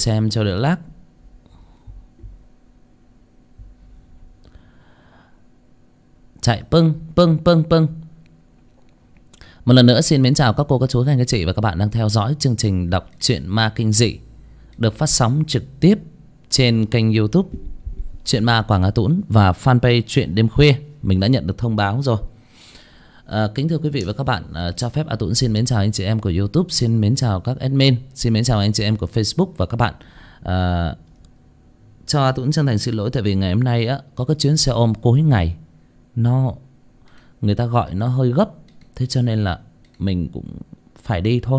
xem cho đỡ lag. Chạy pưng pưng pưng pưng. Một lần nữa xin mến chào các cô, các chú, các anh, các chị và các bạn đang theo dõi chương trình đọc truyện ma kinh dị được phát sóng trực tiếp trên kênh YouTube Truyện Ma Quảng Á Tũng và fanpage Truyện Đêm Khuya. Mình đã nhận được thông báo rồi. Kính thưa quý vị và các bạn, cho phép A Tũng xin mến chào anh chị em của YouTube, xin mến chào các admin, xin mến chào anh chị em của Facebook và các bạn. Cho A Tũng chân thành xin lỗi tại vì ngày hôm nay có cái chuyến xe ôm cuối ngày, người ta gọi nó hơi gấp, thế cho nên là mình cũng phải đi thôi,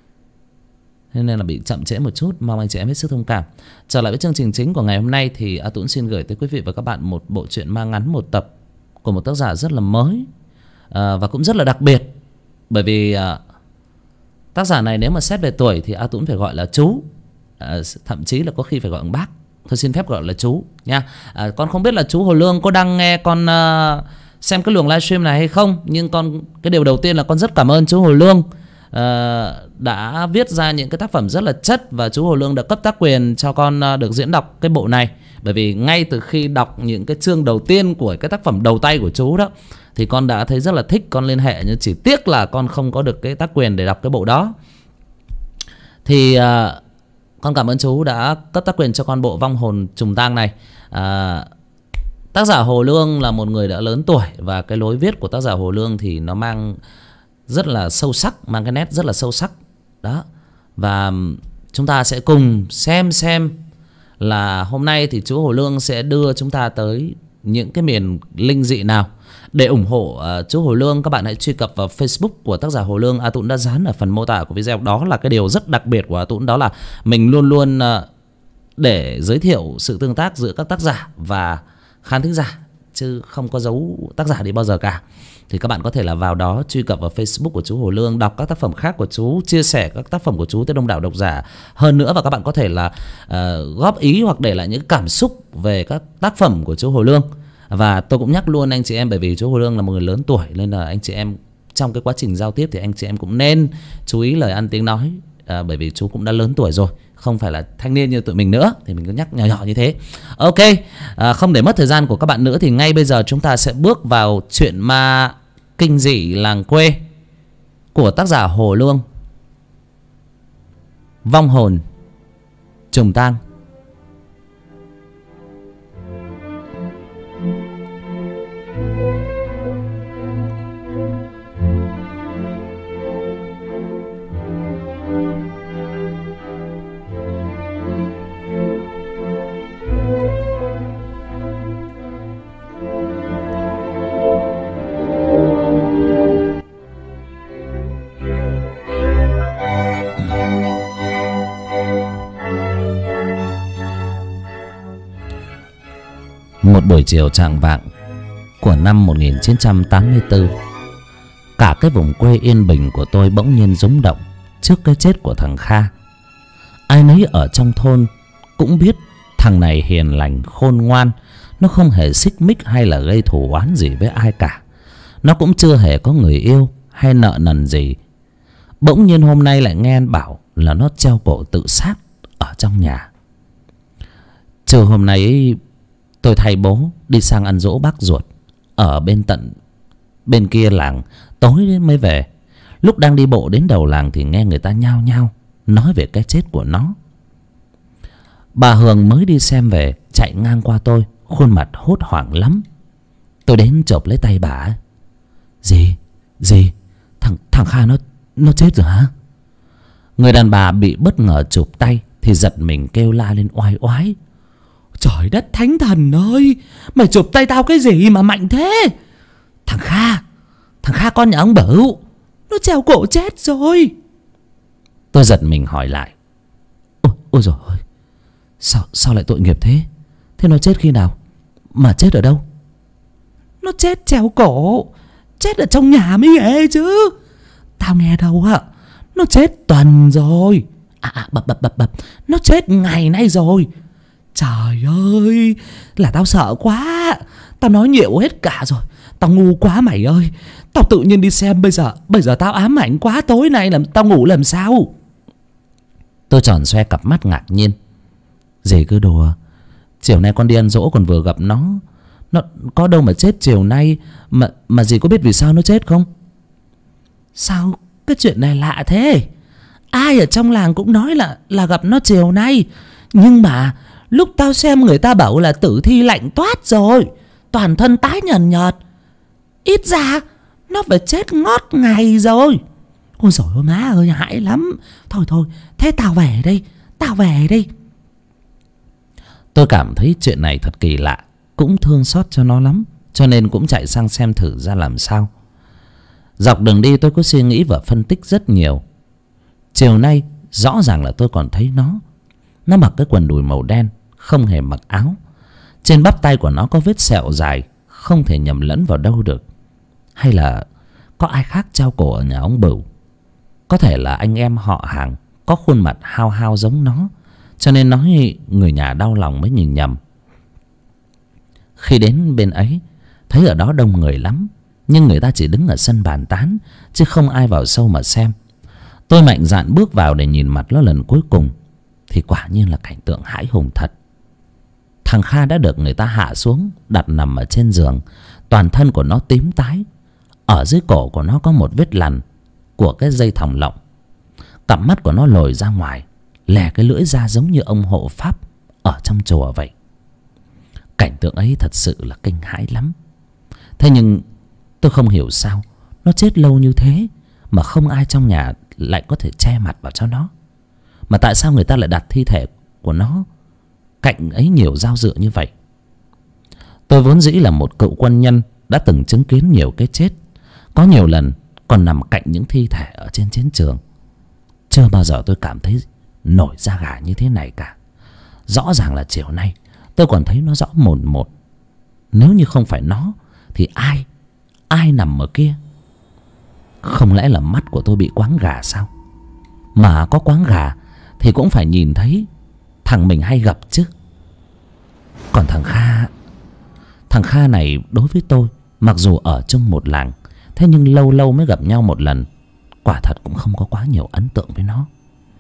thế nên là bị chậm trễ một chút, mong anh chị em hết sức thông cảm. Trở lại với chương trình chính của ngày hôm nay thì A Tũng xin gửi tới quý vị và các bạn một bộ truyện ma ngắn một tập của một tác giả rất là mới và cũng rất là đặc biệt. Bởi vì tác giả này nếu mà xét về tuổi thì A Tũng phải gọi là chú, thậm chí là có khi phải gọi ông bác. Thôi xin phép gọi là chú nha. Con không biết là chú Hồ Lương có đang nghe con xem cái luồng livestream này hay không, nhưng cái điều đầu tiên là con rất cảm ơn chú Hồ Lương đã viết ra những cái tác phẩm rất là chất, và chú Hồ Lương đã cấp tác quyền cho con được diễn đọc cái bộ này. Bởi vì ngay từ khi đọc những cái chương đầu tiên của cái tác phẩm đầu tay của chú đó thì con đã thấy rất là thích, con liên hệ, nhưng chỉ tiếc là con không có được cái tác quyền để đọc cái bộ đó. Thì con cảm ơn chú đã cấp tác quyền cho con bộ Vong Hồn Trùng Tang này. Tác giả Hồ Lương là một người đã lớn tuổi, và cái lối viết của tác giả Hồ Lương thì nó mang rất là sâu sắc, mang cái nét rất là sâu sắc đó. Và chúng ta sẽ cùng xem là hôm nay thì chú Hồ Lương sẽ đưa chúng ta tới những cái miền linh dị nào. Để ủng hộ chú Hồ Lương, các bạn hãy truy cập vào Facebook của tác giả Hồ Lương. A Tũng đã dán ở phần mô tả của video. Đó là cái điều rất đặc biệt của A Tũng, đó là mình luôn luôn để giới thiệu sự tương tác giữa các tác giả và khán thính giả, chứ không có giấu tác giả đi bao giờ cả. Thì các bạn có thể là vào đó truy cập vào Facebook của chú Hồ Lương, đọc các tác phẩm khác của chú, chia sẻ các tác phẩm của chú tới đông đảo độc giả hơn nữa. Và các bạn có thể là góp ý hoặc để lại những cảm xúc về các tác phẩm của chú Hồ Lương. Và tôi cũng nhắc luôn anh chị em, bởi vì chú Hồ Lương là một người lớn tuổi, nên là anh chị em trong cái quá trình giao tiếp thì anh chị em cũng nên chú ý lời ăn tiếng nói, bởi vì chú cũng đã lớn tuổi rồi, không phải là thanh niên như tụi mình nữa, thì mình cứ nhắc nhỏ nhỏ như thế. Ok, không để mất thời gian của các bạn nữa thì ngay bây giờ chúng ta sẽ bước vào chuyện ma kinh dị làng quê của tác giả Hồ Lương, Vong Hồn Trùng Tang. Một buổi chiều chạng vạng của năm 1984, cả cái vùng quê yên bình của tôi bỗng nhiên rúng động trước cái chết của thằng Kha. Ai nấy ở trong thôn cũng biết thằng này hiền lành khôn ngoan, nó không hề xích mích hay là gây thù oán gì với ai cả. Nó cũng chưa hề có người yêu hay nợ nần gì. Bỗng nhiên hôm nay lại nghe bảo là nó treo cổ tự sát ở trong nhà. Trưa hôm nay tôi thay bố đi sang ăn dỗ bác ruột ở bên kia làng, tối đến mới về. Lúc đang đi bộ đến đầu làng thì nghe người ta nhao nhao nói về cái chết của nó. Bà Hường mới đi xem về, chạy ngang qua tôi, khuôn mặt hốt hoảng lắm. Tôi đến chộp lấy tay bà. Gì? Thằng Kha nó chết rồi hả? Người đàn bà bị bất ngờ chụp tay thì giật mình kêu la lên oai oái. Trời đất thánh thần ơi, mày chụp tay tao cái gì mà mạnh thế? Thằng Kha con nhà ông Bửu, nó treo cổ chết rồi. Tôi giật mình hỏi lại. Ôi dồi ôi, sao lại tội nghiệp thế? Thế nó chết khi nào? Mà chết ở đâu? Nó chết treo cổ, chết ở trong nhà mới ghê chứ. Tao nghe đâu ạ, nó chết tuần rồi. Bập, nó chết ngày nay rồi. Trời ơi, là tao sợ quá. Tao nói nhiều hết cả rồi. Tao ngu quá mày ơi. Tao tự nhiên đi xem, bây giờ tao ám ảnh quá. Tối nay tao ngủ làm sao? Tôi tròn xoe cặp mắt ngạc nhiên. Dì cứ đùa. Chiều nay con đi ăn giỗ còn vừa gặp nó có đâu mà chết chiều nay. Mà dì có biết vì sao nó chết không? Sao cái chuyện này lạ thế? Ai ở trong làng cũng nói là gặp nó chiều nay. Nhưng mà lúc tao xem người ta bảo là tử thi lạnh toát rồi, toàn thân tái nhợt nhợt. Ít ra nó phải chết ngót ngày rồi. Ôi dồi ôi má ơi, hãi lắm. Thôi thôi, thế tao về đây. Tao về đi. Tôi cảm thấy chuyện này thật kỳ lạ, cũng thương xót cho nó lắm, cho nên cũng chạy sang xem thử ra làm sao. Dọc đường đi tôi có suy nghĩ và phân tích rất nhiều. Chiều nay rõ ràng là tôi còn thấy nó mặc cái quần đùi màu đen, không hề mặc áo. Trên bắp tay của nó có vết sẹo dài, không thể nhầm lẫn vào đâu được. Hay là có ai khác treo cổ ở nhà ông Bửu? Có thể là anh em họ hàng có khuôn mặt hao hao giống nó, cho nên nói người nhà đau lòng mới nhìn nhầm. Khi đến bên ấy, thấy ở đó đông người lắm, nhưng người ta chỉ đứng ở sân bàn tán, chứ không ai vào sâu mà xem. Tôi mạnh dạn bước vào để nhìn mặt nó lần cuối cùng, thì quả nhiên là cảnh tượng hãi hùng thật. Thằng Kha đã được người ta hạ xuống, đặt nằm ở trên giường. Toàn thân của nó tím tái. Ở dưới cổ của nó có một vết lằn của cái dây thòng lọng. Cặp mắt của nó lồi ra ngoài, lè cái lưỡi ra giống như ông hộ pháp ở trong chùa vậy. Cảnh tượng ấy thật sự là kinh hãi lắm. Thế nhưng tôi không hiểu sao nó chết lâu như thế mà không ai trong nhà lại có thể che mặt vào cho nó. Mà tại sao người ta lại đặt thi thể của nó cạnh ấy nhiều dao dựa như vậy? Tôi vốn dĩ là một cựu quân nhân, đã từng chứng kiến nhiều cái chết, có nhiều lần còn nằm cạnh những thi thể ở trên chiến trường. Chưa bao giờ tôi cảm thấy nổi da gà như thế này cả. Rõ ràng là chiều nay tôi còn thấy nó rõ mồn một. Nếu như không phải nó thì ai nằm ở kia? Không lẽ là mắt của tôi bị quáng gà sao? Mà có quáng gà thì cũng phải nhìn thấy thằng mình hay gặp chứ. Còn thằng Kha này đối với tôi, mặc dù ở chung một làng, thế nhưng lâu lâu mới gặp nhau một lần, quả thật cũng không có quá nhiều ấn tượng với nó.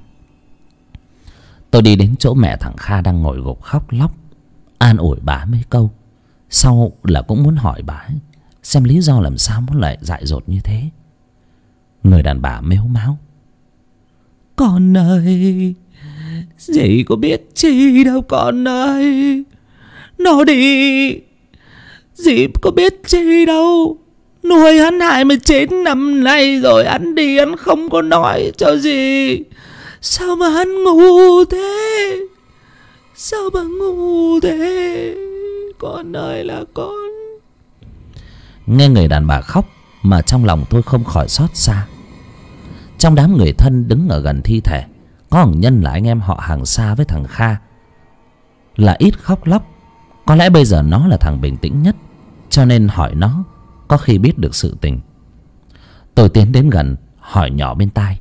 Tôi đi đến chỗ mẹ thằng Kha đang ngồi gục khóc lóc, an ủi bà mấy câu. Sau là cũng muốn hỏi bà xem lý do làm sao nó lại dại dột như thế. Người đàn bà mếu máo: "Con ơi, dì có biết chi đâu con ơi. Nó đi, dì có biết chi đâu. Nuôi hắn 29 năm nay rồi, hắn đi hắn không có nói cho gì. Sao mà hắn ngu thế? Sao mà ngu thế? Con ơi là con." Nghe người đàn bà khóc mà trong lòng tôi không khỏi xót xa. Trong đám người thân đứng ở gần thi thể, có thằng Nhân là anh em họ hàng xa với thằng Kha, là ít khóc lóc. Có lẽ bây giờ nó là thằng bình tĩnh nhất, cho nên hỏi nó có khi biết được sự tình. Tôi tiến đến gần hỏi nhỏ bên tai: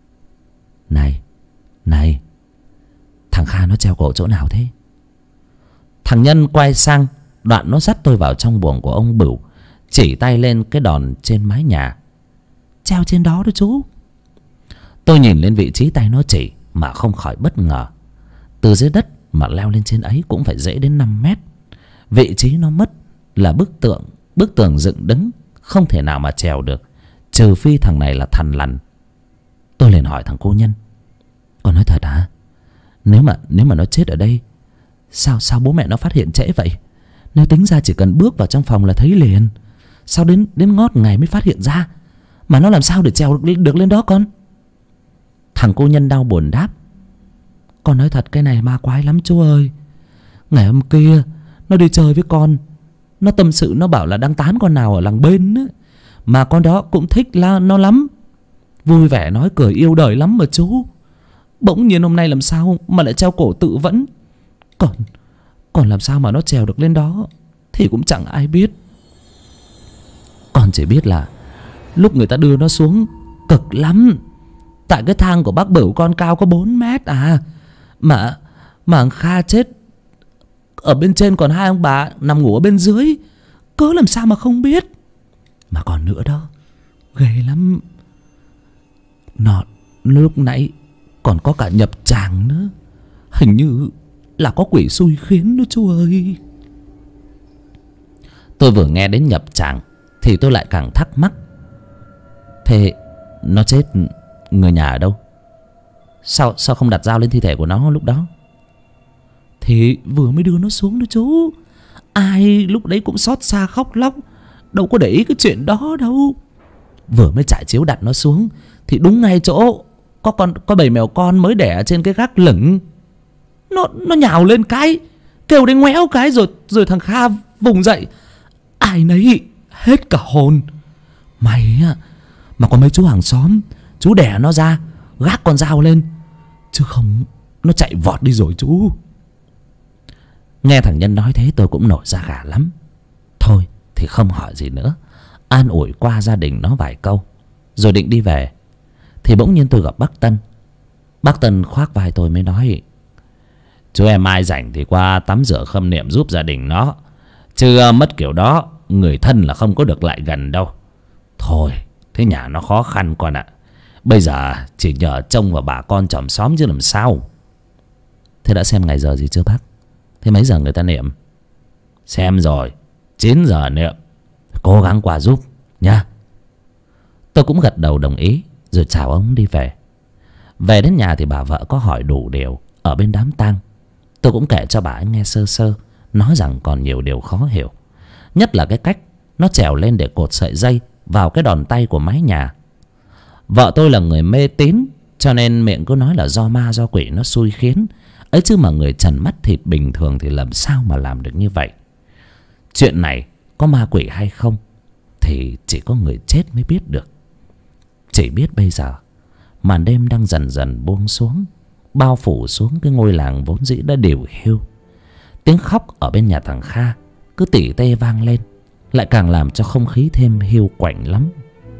Này, thằng Kha nó treo cổ chỗ nào thế? Thằng Nhân quay sang, đoạn nó dắt tôi vào trong buồng của ông Bửu, chỉ tay lên cái đòn trên mái nhà: "Treo trên đó đó chú." Tôi nhìn lên vị trí tay nó chỉ mà không khỏi bất ngờ. Từ dưới đất mà leo lên trên ấy cũng phải dễ đến 5 mét. Vị trí nó mất là bức tường dựng đứng, không thể nào mà trèo được, trừ phi thằng này là thằn lằn. Tôi liền hỏi thằng cô Nhân: "Con nói thật hả? Nếu mà nó chết ở đây, sao bố mẹ nó phát hiện trễ vậy? Nếu tính ra chỉ cần bước vào trong phòng là thấy liền, sao đến ngót ngày mới phát hiện ra? Mà nó làm sao để trèo được lên đó con?" Thằng cô Nhân đau buồn đáp: "Con nói thật, cái này ma quái lắm chú ơi. Ngày hôm kia nó đi chơi với con, nó tâm sự, nó bảo là đang tán con nào ở làng bên ấy. Mà con đó cũng thích nó lắm, vui vẻ nói cười yêu đời lắm mà chú. Bỗng nhiên hôm nay làm sao mà lại treo cổ tự vẫn. Còn làm sao mà nó trèo được lên đó thì cũng chẳng ai biết. Con chỉ biết là lúc người ta đưa nó xuống cực lắm. Tại cái thang của bác Bửu con cao có 4 mét à. Mà thằng Kha chết ở bên trên, còn hai ông bà nằm ngủ ở bên dưới. Cớ làm sao mà không biết. Mà còn nữa đó, ghê lắm. Nó lúc nãy còn có cả nhập tràng nữa. Hình như là có quỷ xui khiến đó chú ơi. Tôi vừa nghe đến nhập tràng thì tôi lại càng thắc mắc. Thế nó chết, người nhà ở đâu? Sao không đặt dao lên thi thể của nó lúc đó? Thì vừa mới đưa nó xuống đó chú. Ai lúc đấy cũng xót xa khóc lóc, đâu có để ý cái chuyện đó đâu. Vừa mới trải chiếu đặt nó xuống thì đúng ngay chỗ có bầy mèo con mới đẻ trên cái gác lửng. Nó nhào lên cái, kêu đến ngoéo cái, rồi thằng Kha vùng dậy. Ai nấy hết cả hồn. May á mà có mấy chú hàng xóm, chú đẻ nó ra gác con dao lên, chứ không nó chạy vọt đi rồi chú. Nghe thằng Nhân nói thế tôi cũng nổi da gà lắm. Thôi thì không hỏi gì nữa, an ủi qua gia đình nó vài câu rồi định đi về thì bỗng nhiên tôi gặp bác Tân. Bác Tân khoác vai tôi mới nói: chú em ai rảnh thì qua tắm rửa khâm niệm giúp gia đình nó, chứ mất kiểu đó người thân là không có được lại gần đâu. Thôi thế nhà nó khó khăn con ạ, bây giờ chỉ nhờ trông vào bà con chòm xóm chứ làm sao. Thế đã xem ngày giờ gì chưa bác? Thế mấy giờ người ta niệm? Xem rồi, 9 giờ niệm. Cố gắng qua giúp nha. Tôi cũng gật đầu đồng ý rồi chào ông đi về. Về đến nhà thì bà vợ có hỏi đủ điều ở bên đám tang. Tôi cũng kể cho bà ấy nghe sơ sơ, nói rằng còn nhiều điều khó hiểu, nhất là cái cách nó trèo lên để cột sợi dây vào cái đòn tay của mái nhà. Vợ tôi là người mê tín, cho nên miệng cứ nói là do ma do quỷ nó xui khiến ấy, chứ mà người trần mắt thịt bình thường thì làm sao mà làm được như vậy. Chuyện này có ma quỷ hay không thì chỉ có người chết mới biết được. Chỉ biết bây giờ màn đêm đang dần dần buông xuống, bao phủ xuống cái ngôi làng vốn dĩ đã điều hiu. Tiếng khóc ở bên nhà thằng Kha cứ tỉ tê vang lên, lại càng làm cho không khí thêm hiu quạnh lắm.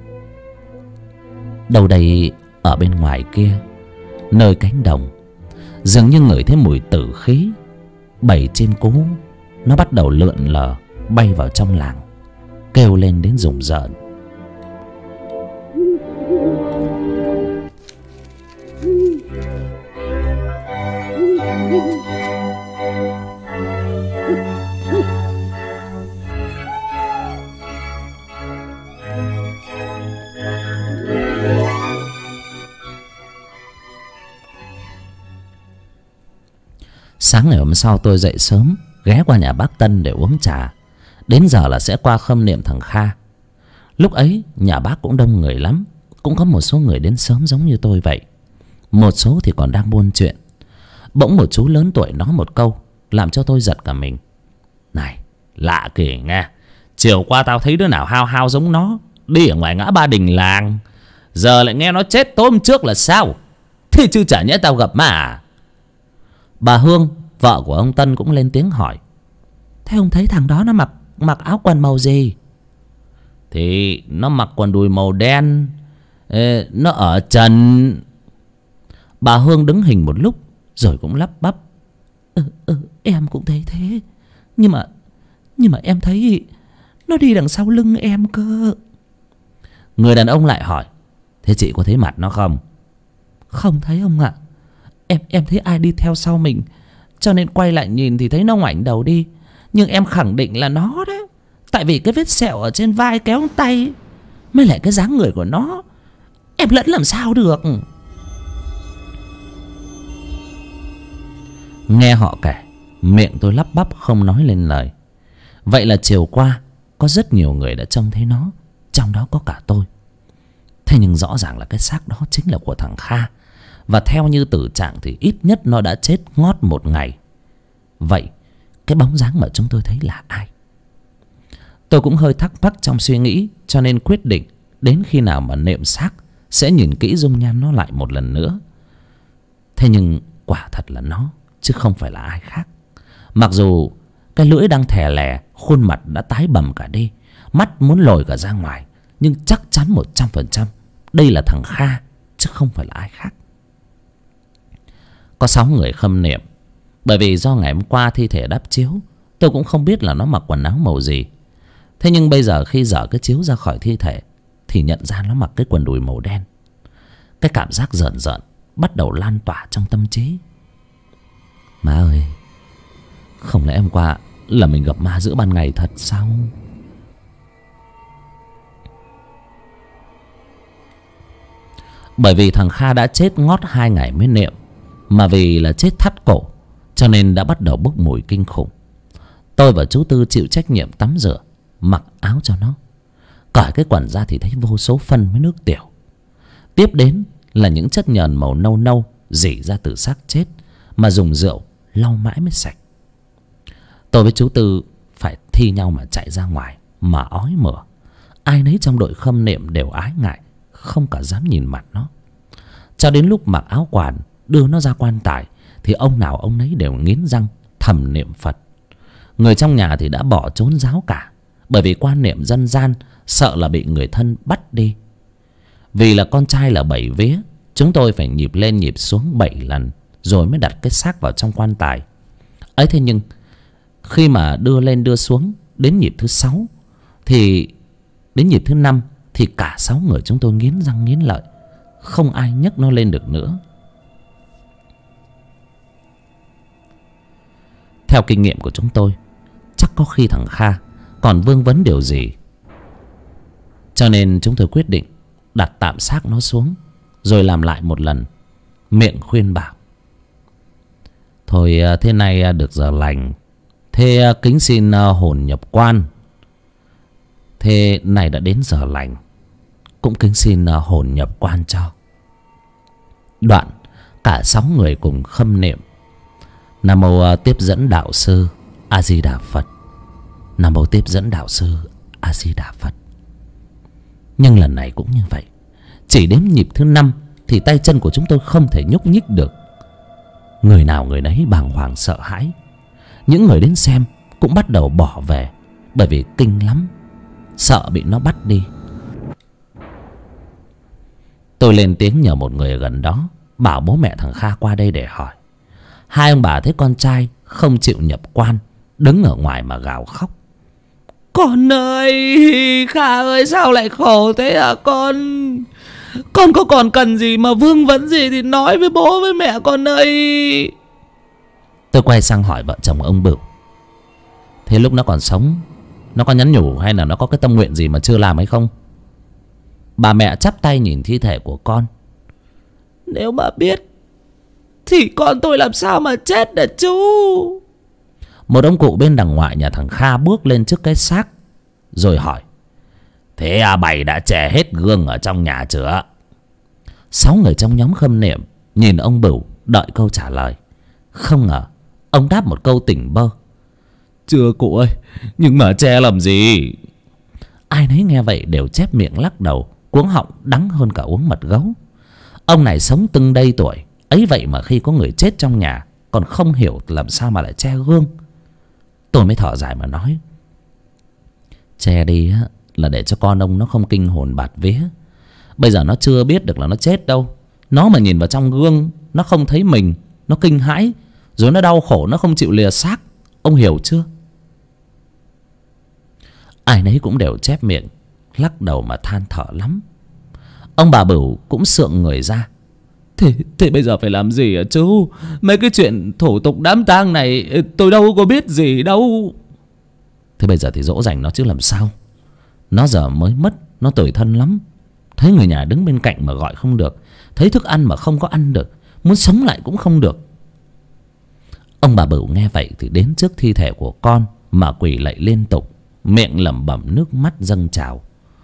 Đâu đây ở bên ngoài kia, nơi cánh đồng, dường như ngửi thấy mùi tử khí. Bầy chim cú nó bắt đầu lượn lờ bay vào trong làng, kêu lên đến rùng rợn. Sáng ngày hôm sau tôi dậy sớm, ghé qua nhà bác Tân để uống trà. Đến giờ là sẽ qua khâm niệm thằng Kha. Lúc ấy nhà bác cũng đông người lắm, cũng có một số người đến sớm giống như tôi vậy. Một số thì còn đang buôn chuyện. Bỗng một chú lớn tuổi nói một câu làm cho tôi giật cả mình. Này, lạ kìa nghe, chiều qua tao thấy đứa nào hao hao giống nó đi ở ngoài ngã ba đình làng, giờ lại nghe nó chết tối hôm trước là sao? Thế chứ chả nhẽ tao gặp mà. Bà Hương, vợ của ông Tân, cũng lên tiếng hỏi: thế ông thấy thằng đó nó mặc áo quần màu gì? Thì nó mặc quần đùi màu đen, nó ở trần. Bà Hương đứng hình một lúc rồi cũng lắp bắp: em cũng thấy thế, nhưng mà em thấy nó đi đằng sau lưng em cơ. Người đàn ông lại hỏi: thế chị có thấy mặt nó không? Không thấy ông ạ. Em thấy ai đi theo sau mình, cho nên quay lại nhìn thì thấy nó ngoảnh đầu đi. Nhưng em khẳng định là nó đấy, tại vì cái vết sẹo ở trên vai kéo tay, mới lại cái dáng người của nó, em lẫn làm sao được. Nghe họ kể, miệng tôi lắp bắp không nói lên lời. Vậy là chiều qua có rất nhiều người đã trông thấy nó, trong đó có cả tôi. Thế nhưng rõ ràng là cái xác đó chính là của thằng Kha, và theo như tử trạng thì ít nhất nó đã chết ngót một ngày. Vậy cái bóng dáng mà chúng tôi thấy là ai? Tôi cũng hơi thắc mắc trong suy nghĩ, cho nên quyết định đến khi nào mà niệm xác sẽ nhìn kỹ dung nhan nó lại một lần nữa. Thế nhưng quả thật là nó, chứ không phải là ai khác. Mặc dù cái lưỡi đang thè lè, khuôn mặt đã tái bầm cả đi, mắt muốn lồi cả ra ngoài, nhưng chắc chắn 100% đây là thằng Kha, chứ không phải là ai khác. Có 6 người khâm niệm. Bởi vì do ngày hôm qua thi thể đắp chiếu, tôi cũng không biết là nó mặc quần áo màu gì. Thế nhưng bây giờ khi dở cái chiếu ra khỏi thi thể thì nhận ra nó mặc cái quần đùi màu đen. Cái cảm giác rợn rợn bắt đầu lan tỏa trong tâm trí. Má ơi, Không lẽ hôm qua là mình gặp ma giữa ban ngày thật sao? Bởi vì thằng Kha đã chết ngót 2 ngày mới niệm, mà vì là chết thắt cổ cho nên đã bắt đầu bốc mùi kinh khủng. Tôi và chú Tư chịu trách nhiệm tắm rửa, mặc áo cho nó. Cởi cái quần ra thì thấy vô số phân với nước tiểu. Tiếp đến là những chất nhờn màu nâu nâu rỉ ra từ xác chết, mà dùng rượu lau mãi mới sạch. Tôi với chú Tư phải thi nhau mà chạy ra ngoài, mà ói mửa. Ai nấy trong đội khâm niệm đều ái ngại, không cả dám nhìn mặt nó. Cho đến lúc mặc áo quản đưa nó ra quan tài thì ông nào ông nấy đều nghiến răng thầm niệm Phật. Người trong nhà thì đã bỏ trốn giáo cả, bởi vì quan niệm dân gian sợ là bị người thân bắt đi. Vì là con trai là 7 vía, chúng tôi phải nhịp lên nhịp xuống 7 lần rồi mới đặt cái xác vào trong quan tài ấy. Thế nhưng khi mà đưa lên đưa xuống đến nhịp thứ 6 thì đến nhịp thứ 5 thì cả 6 người chúng tôi nghiến răng nghiến lợi, không ai nhấc nó lên được nữa. Theo kinh nghiệm của chúng tôi, chắc có khi thằng Kha còn vương vấn điều gì, cho nên chúng tôi quyết định đặt tạm xác nó xuống rồi làm lại một lần, miệng khuyên bảo: thôi thế này được giờ lành, thế kính xin hồn nhập quan. Thế này đã đến giờ lành, cũng kính xin hồn nhập quan cho. Đoạn cả 6 người cùng khâm niệm: Nam mô tiếp dẫn đạo sư A Di Đà Phật, Nam mô tiếp dẫn đạo sư A Di Đà Phật. Nhưng lần này cũng như vậy, chỉ đến nhịp thứ 5 thì tay chân của chúng tôi không thể nhúc nhích được. Người nào người nấy bàng hoàng sợ hãi. Những người đến xem cũng bắt đầu bỏ về, bởi vì kinh lắm, sợ bị nó bắt đi. Tôi lên tiếng nhờ một người ở gần đó bảo bố mẹ thằng Kha qua đây để hỏi. Hai ông bà thấy con trai không chịu nhập quan, đứng ở ngoài mà gào khóc: con ơi, Kha ơi, sao lại khổ thế hả con? Con có còn cần gì mà vương vấn gì thì nói với bố với mẹ con ơi. Tôi quay sang hỏi vợ chồng ông Bửu: thế lúc nó còn sống, nó có nhắn nhủ hay là nó có cái tâm nguyện gì mà chưa làm hay không? Bà mẹ chắp tay nhìn thi thể của con: nếu mà biết thì con tôi làm sao mà chết được chú. Một ông cụ bên đằng ngoại nhà thằng Kha bước lên trước cái xác rồi hỏi: thế bảy đã chè hết gương ở trong nhà chưa? 6 người trong nhóm khâm niệm nhìn ông Bửu đợi câu trả lời. Không ngờ ông đáp một câu tỉnh bơ: chưa cụ ơi, nhưng mà che làm gì. Ai nấy nghe vậy đều chép miệng lắc đầu, cuống họng đắng hơn cả uống mật gấu. Ông này sống từng đây tuổi ấy vậy mà khi có người chết trong nhà còn không hiểu làm sao mà lại che gương. Tôi mới thở dài mà nói: che đi á là để cho con ông nó không kinh hồn bạt vía. Bây giờ nó chưa biết được là nó chết đâu. Nó mà nhìn vào trong gương, nó không thấy mình, nó kinh hãi, rồi nó đau khổ, nó không chịu lìa xác. Ông hiểu chưa? Ai nấy cũng đều chép miệng lắc đầu mà than thở lắm. Ông bà Bửu cũng sượng người ra: Thế bây giờ phải làm gì hả chú? Mấy cái chuyện thủ tục đám tang này tôi đâu có biết gì đâu. Thế bây giờ thì dỗ dành nó chứ làm sao. Nó giờ mới mất, nó tủi thân lắm. Thấy người nhà đứng bên cạnh mà gọi không được, thấy thức ăn mà không có ăn được, muốn sống lại cũng không được. Ông bà Bửu nghe vậy thì đến trước thi thể của con mà quỳ lạy liên tục, miệng lẩm bẩm nước mắt dâng trào: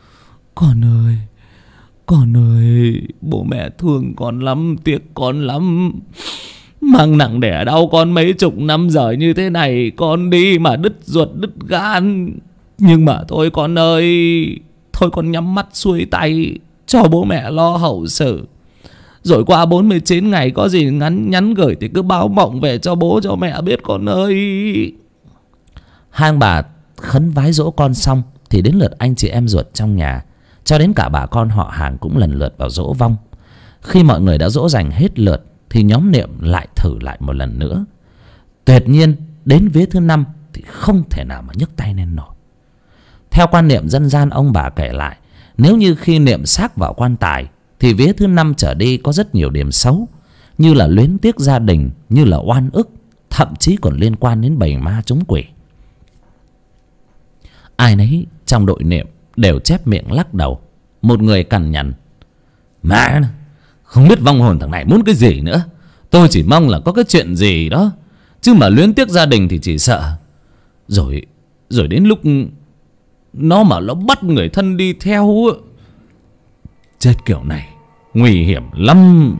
con ơi, bố mẹ thương con lắm, tiếc con lắm. Mang nặng đẻ đau con mấy chục năm rồi như thế này, con đi mà đứt ruột đứt gan. Nhưng mà thôi con ơi, thôi con nhắm mắt xuôi tay cho bố mẹ lo hậu sự. Rồi qua 49 ngày có gì nhắn gửi thì cứ báo mộng về cho bố cho mẹ biết con ơi. Hai ông bà khấn vái dỗ con xong thì đến lượt anh chị em ruột trong nhà, cho đến cả bà con họ hàng cũng lần lượt vào dỗ vong. Khi mọi người đã dỗ dành hết lượt thì nhóm niệm lại thử lại một lần nữa. Tuyệt nhiên đến vía thứ 5 thì không thể nào mà nhấc tay lên nổi. Theo quan niệm dân gian ông bà kể lại, nếu như khi niệm xác vào quan tài thì vía thứ 5 trở đi có rất nhiều điểm xấu, như là luyến tiếc gia đình, như là oan ức, thậm chí còn liên quan đến bầy ma chúng quỷ. Ai nấy trong đội niệm đều chép miệng lắc đầu. Một người cằn nhằn: "Mẹ, không biết vong hồn thằng này muốn cái gì nữa. Tôi chỉ mong là có cái chuyện gì đó, chứ mà luyến tiếc gia đình thì chỉ sợ rồi đến lúc nó bắt người thân đi theo, chết kiểu này nguy hiểm lắm."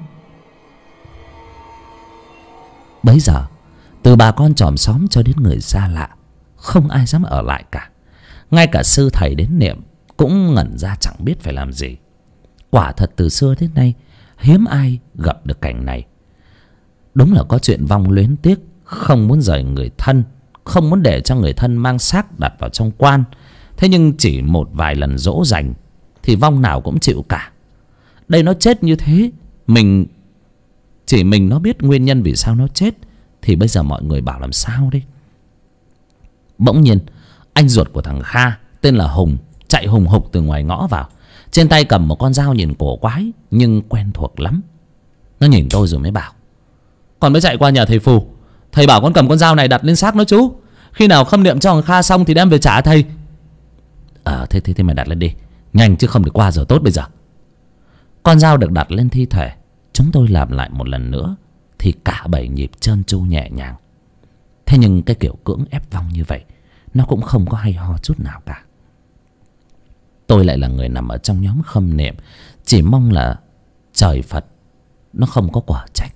Bấy giờ từ bà con chòm xóm cho đến người xa lạ, không ai dám ở lại cả. Ngay cả sư thầy đến niệm cũng ngẩn ra chẳng biết phải làm gì. Quả thật từ xưa đến nay hiếm ai gặp được cảnh này. Đúng là có chuyện vong luyến tiếc, không muốn rời người thân, không muốn để cho người thân mang xác đặt vào trong quan. Thế nhưng chỉ một vài lần dỗ dành thì vong nào cũng chịu cả. Đây nó chết như thế, chỉ mình nó biết nguyên nhân vì sao nó chết, thì bây giờ mọi người bảo làm sao đây? Bỗng nhiên anh ruột của thằng Kha tên là Hùng chạy hùng hục từ ngoài ngõ vào, trên tay cầm một con dao nhìn cổ quái nhưng quen thuộc lắm. Nó nhìn tôi rồi mới bảo: "Con mới chạy qua nhà thầy Phù, thầy bảo con cầm con dao này đặt lên xác nó chú. Khi nào khâm niệm cho thằng Kha xong thì đem về trả thầy." Thế mày đặt lên đi, nhanh chứ không được qua giờ tốt bây giờ." Con dao được đặt lên thi thể. Chúng tôi làm lại một lần nữa thì cả 7 nhịp trơn tru nhẹ nhàng. Thế nhưng cái kiểu cưỡng ép vong như vậy nó cũng không có hay ho chút nào cả. Tôi lại là người nằm ở trong nhóm khâm niệm, chỉ mong là trời Phật nó không có quả trách.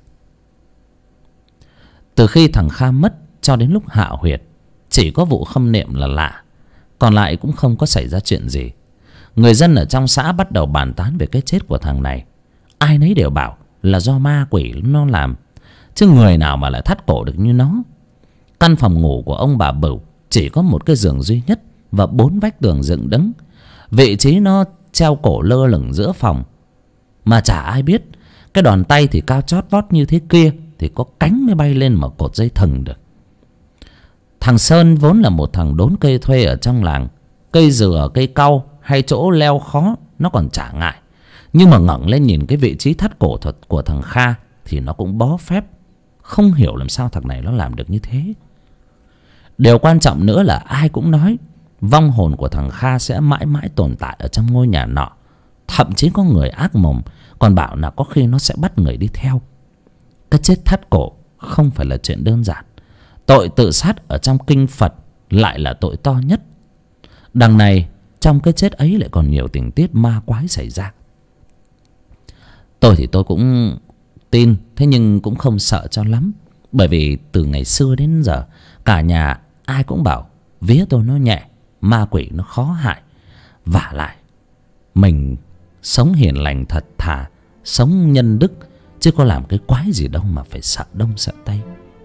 Từ khi thằng Kha mất cho đến lúc hạ huyệt, chỉ có vụ khâm niệm là lạ, còn lại cũng không có xảy ra chuyện gì. Người dân ở trong xã bắt đầu bàn tán về cái chết của thằng này. Ai nấy đều bảo là do ma quỷ nó làm, chứ người nào mà lại thắt cổ được như nó. Căn phòng ngủ của ông bà Bửu chỉ có một cái giường duy nhất và 4 vách tường dựng đứng. Vị trí nó treo cổ lơ lửng giữa phòng, mà chả ai biết cái đòn tay thì cao chót vót như thế kia thì có cánh mới bay lên mà cột dây thừng được. Thằng Sơn vốn là một thằng đốn cây thuê ở trong làng. Cây dừa, cây cau hay chỗ leo khó nó còn chả ngại, nhưng mà ngẩng lên nhìn cái vị trí thắt cổ thật của thằng Kha thì nó cũng bó phép. Không hiểu làm sao thằng này nó làm được như thế. Điều quan trọng nữa là ai cũng nói vong hồn của thằng Kha sẽ mãi mãi tồn tại ở trong ngôi nhà nọ. Thậm chí có người ác mồm còn bảo là có khi nó sẽ bắt người đi theo. Cái chết thắt cổ không phải là chuyện đơn giản. Tội tự sát ở trong kinh Phật lại là tội to nhất. Đằng này trong cái chết ấy lại còn nhiều tình tiết ma quái xảy ra. Tôi thì tôi cũng tin, thế nhưng cũng không sợ cho lắm. Bởi vì từ ngày xưa đến giờ cả nhà ai cũng bảo vía tôi nó nhẹ, ma quỷ nó khó hại. Vả lại mình sống hiền lành thật thà, sống nhân đức, chứ có làm cái quái gì đâu mà phải sợ đông sợ tây.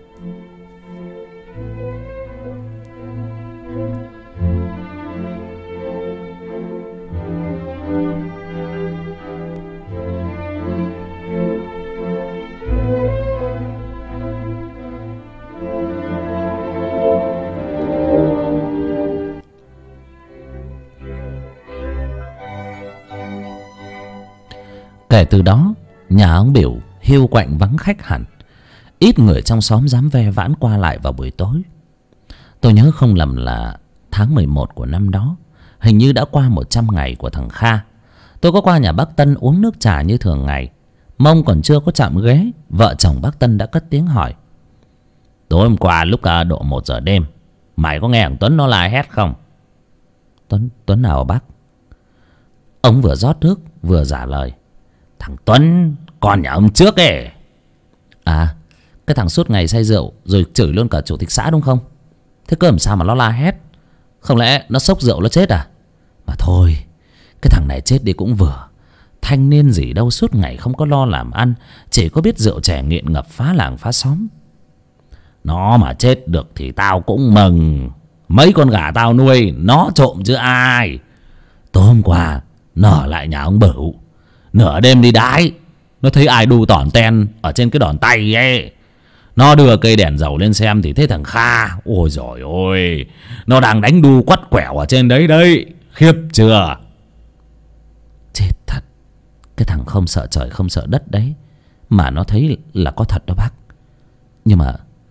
Kể từ đó nhà ông Biểu hiu quạnh vắng khách hẳn. Ít người trong xóm dám ve vãn qua lại vào buổi tối. Tôi nhớ không lầm là tháng 11 của năm đó, hình như đã qua 100 ngày của thằng Kha. Tôi có qua nhà bác Tân uống nước trà như thường ngày. Mông còn chưa có chạm ghế, vợ chồng bác Tân đã cất tiếng hỏi: "Tối hôm qua lúc độ 1 giờ đêm, mày có nghe thằng Tuấn nó la hét không?" Tuấn nào bác? Ông vừa rót nước vừa trả lời: "Thằng Tuấn, con nhà ông trước ấy." "À, cái thằng suốt ngày say rượu rồi chửi luôn cả chủ tịch xã đúng không? Thế cơ làm sao mà nó la hét? Không lẽ nó xốc rượu nó chết à? Mà thôi, cái thằng này chết đi cũng vừa. Thanh niên gì đâu suốt ngày không có lo làm ăn, chỉ có biết rượu chè nghiện ngập phá làng phá xóm. Nó mà chết được thì tao cũng mừng. Mấy con gà tao nuôi nó trộm chứ ai. Tối hôm qua nó ở lại nhà ông Bửu, nửa đêm đi đái, nó thấy ai đu tỏn ten ở trên cái đòn tay ấy. Nó đưa cây đèn dầu lên xem thì thấy thằng Kha. Ôi giời ơi, nó đang đánh đu quắt quẻo ở trên đấy đấy. Khiếp chưa?" Chết thật, cái thằng không sợ trời không sợ đất đấy mà nó thấy là có thật đó bác. Nhưng mà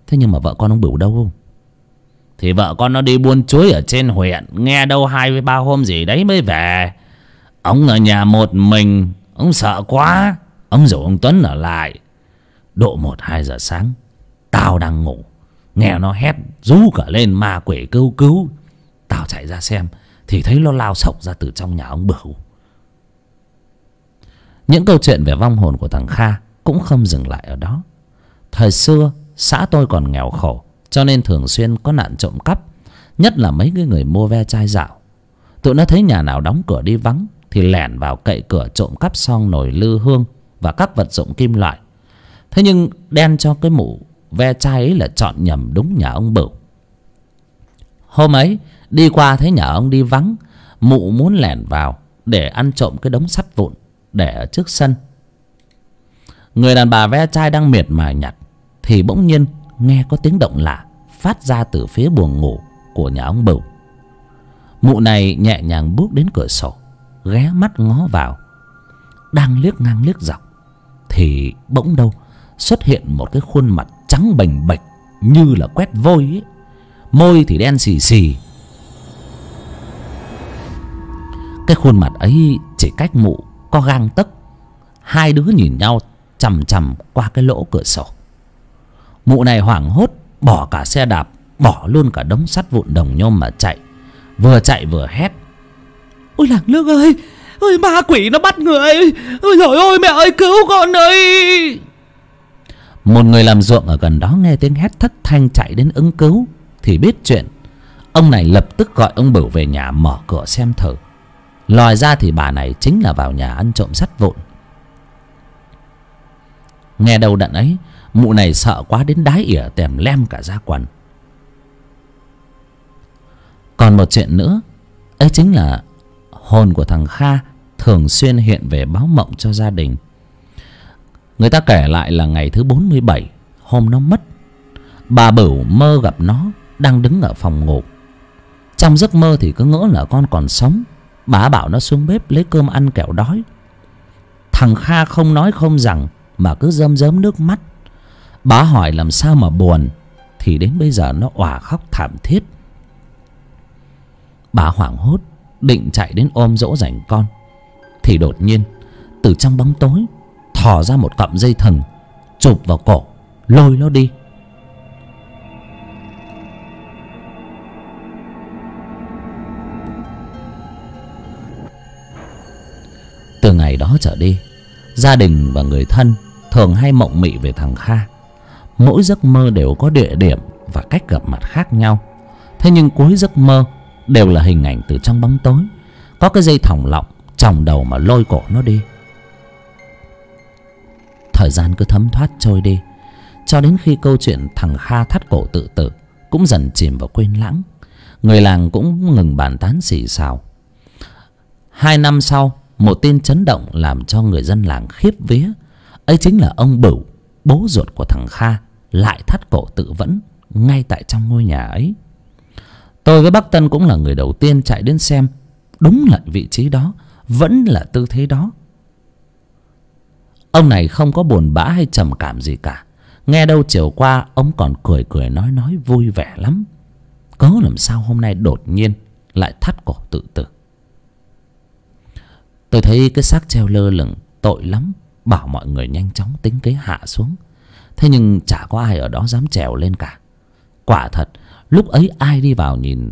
Thế nhưng mà vợ con ông Bửu đâu? Thì vợ con nó đi buôn chuối ở trên huyện, nghe đâu 2 với 3 hôm gì đấy mới về. Ông ở nhà một mình, ông sợ quá, ông rủ ông Tuấn ở lại. Độ 1-2 giờ sáng, tao đang ngủ, nghe nó hét rú cả lên ma quỷ cứu cứu. Tao chạy ra xem thì thấy nó lao xộc ra từ trong nhà ông Bửu. Những câu chuyện về vong hồn của thằng Kha cũng không dừng lại ở đó. Thời xưa xã tôi còn nghèo khổ, cho nên thường xuyên có nạn trộm cắp, nhất là mấy cái người mua ve chai dạo. Tụi nó thấy nhà nào đóng cửa đi vắng thì lẻn vào cậy cửa trộm cắp xong nồi lư hương và các vật dụng kim loại. Thế nhưng đen cho cái mụ ve chai ấy là chọn nhầm đúng nhà ông Bửu. Hôm ấy đi qua thấy nhà ông đi vắng, mụ muốn lẻn vào để ăn trộm cái đống sắt vụn để ở trước sân. Người đàn bà ve chai đang miệt mài nhặt thì bỗng nhiên nghe có tiếng động lạ phát ra từ phía buồng ngủ của nhà ông Bửu. Mụ này nhẹ nhàng bước đến cửa sổ, ghé mắt ngó vào. Đang liếc ngang liếc dọc thì bỗng đâu xuất hiện một cái khuôn mặt trắng bềnh bệch như là quét vôi ấy. Môi thì đen xì xì. Cái khuôn mặt ấy chỉ cách mụ có gang tấc. Hai đứa nhìn nhau chằm chằm qua cái lỗ cửa sổ. Mụ này hoảng hốt bỏ cả xe đạp, bỏ luôn cả đống sắt vụn đồng nhôm mà chạy vừa hét: "Ôi làng nước ơi, ôi ma quỷ nó bắt người, ôi trời ơi mẹ ơi cứu con ơi!" Một người làm ruộng ở gần đó nghe tiếng hét thất thanh chạy đến ứng cứu thì biết chuyện. Ông này lập tức gọi ông Bửu về nhà mở cửa xem thử. Lòi ra thì bà này chính là vào nhà ăn trộm sắt vụn. Nghe đầu đận ấy, mụ này sợ quá đến đái ỉa tèm lem cả da quần. Còn một chuyện nữa, ấy chính là hồn của thằng Kha thường xuyên hiện về báo mộng cho gia đình. Người ta kể lại là ngày thứ 47, hôm nó mất, bà Bửu mơ gặp nó đang đứng ở phòng ngủ. Trong giấc mơ thì cứ ngỡ là con còn sống. Bà bảo nó xuống bếp lấy cơm ăn kẻo đói. Thằng Kha không nói không rằng mà cứ rơm rớm nước mắt. Bà hỏi làm sao mà buồn thì đến bây giờ nó òa khóc thảm thiết. Bà hoảng hốt định chạy đến ôm dỗ dành con thì đột nhiên từ trong bóng tối thò ra một cọng dây thừng, chụp vào cổ lôi nó đi. Từ ngày đó trở đi, gia đình và người thân thường hay mộng mị về thằng Kha. Mỗi giấc mơ đều có địa điểm và cách gặp mặt khác nhau. Thế nhưng cuối giấc mơ đều là hình ảnh từ trong bóng tối, có cái dây thòng lọng chòng đầu mà lôi cổ nó đi. Thời gian cứ thấm thoát trôi đi, cho đến khi câu chuyện thằng Kha thắt cổ tự tử cũng dần chìm vào quên lãng. Người làng cũng ngừng bàn tán xì xào. 2 năm sau, một tin chấn động làm cho người dân làng khiếp vía. Ấy chính là ông Bửu, bố ruột của thằng Kha, lại thắt cổ tự vẫn ngay tại trong ngôi nhà ấy. Tôi với bác Tân cũng là người đầu tiên chạy đến xem. Đúng là vị trí đó, vẫn là tư thế đó. Ông này không có buồn bã hay trầm cảm gì cả. Nghe đâu chiều qua ông còn cười cười nói vui vẻ lắm. Cớ làm sao hôm nay đột nhiên lại thắt cổ tự tử. Tôi thấy cái xác treo lơ lửng tội lắm, bảo mọi người nhanh chóng tính kế hạ xuống. Thế nhưng chả có ai ở đó dám trèo lên cả. Quả thật lúc ấy ai đi vào nhìn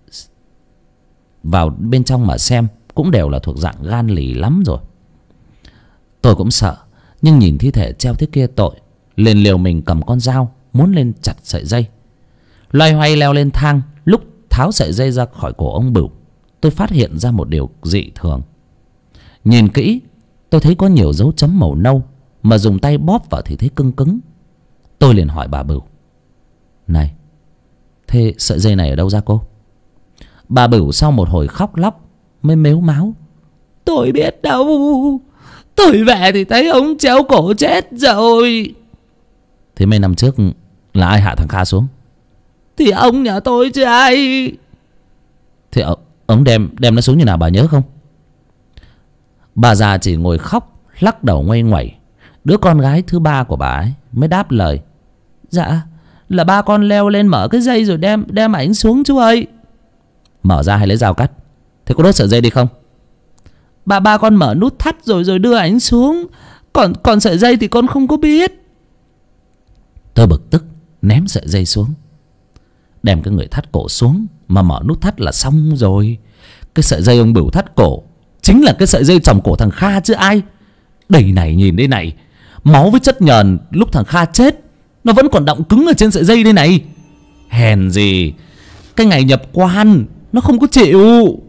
vào bên trong mà xem cũng đều là thuộc dạng gan lì lắm rồi. Tôi cũng sợ, nhưng nhìn thi thể treo thế kia tội, liền liều mình cầm con dao muốn lên chặt sợi dây. Loay hoay leo lên thang, lúc tháo sợi dây ra khỏi cổ ông Bửu, tôi phát hiện ra một điều dị thường. Nhìn kỹ tôi thấy có nhiều dấu chấm màu nâu, mà dùng tay bóp vào thì thấy cứng cứng. Tôi liền hỏi bà Bửu: "Này, thế sợi dây này ở đâu ra cô?" Bà Bửu sau một hồi khóc lóc mới mếu máo: "Tôi biết đâu, tôi về thì thấy ông treo cổ chết rồi." "Thế mấy năm trước là ai hạ thằng Kha xuống?" "Thì ông nhà tôi chứ ai." "Thế ông đem nó xuống như nào bà nhớ không?" Bà già chỉ ngồi khóc lắc đầu ngoay ngoẩy. Đứa con gái thứ ba của bà ấy mới đáp lời: "Dạ là ba con leo lên mở cái dây rồi đem ảnh xuống chú ơi. Mở ra hay lấy dao cắt? Thế có đốt sợi dây đi không? Ba con mở nút thắt rồi đưa ảnh xuống. Còn sợi dây thì con không có biết. Tôi bực tức ném sợi dây xuống, đem cái người thắt cổ xuống mà mở nút thắt là xong rồi. Cái sợi dây ông Bửu thắt cổ chính là cái sợi dây tròng cổ thằng Kha chứ ai. Đây này, nhìn đây này, máu với chất nhờn lúc thằng Kha chết nó vẫn còn đọng cứng ở trên sợi dây đây này. Hèn gì cái ngày nhập quan nó không có chịu.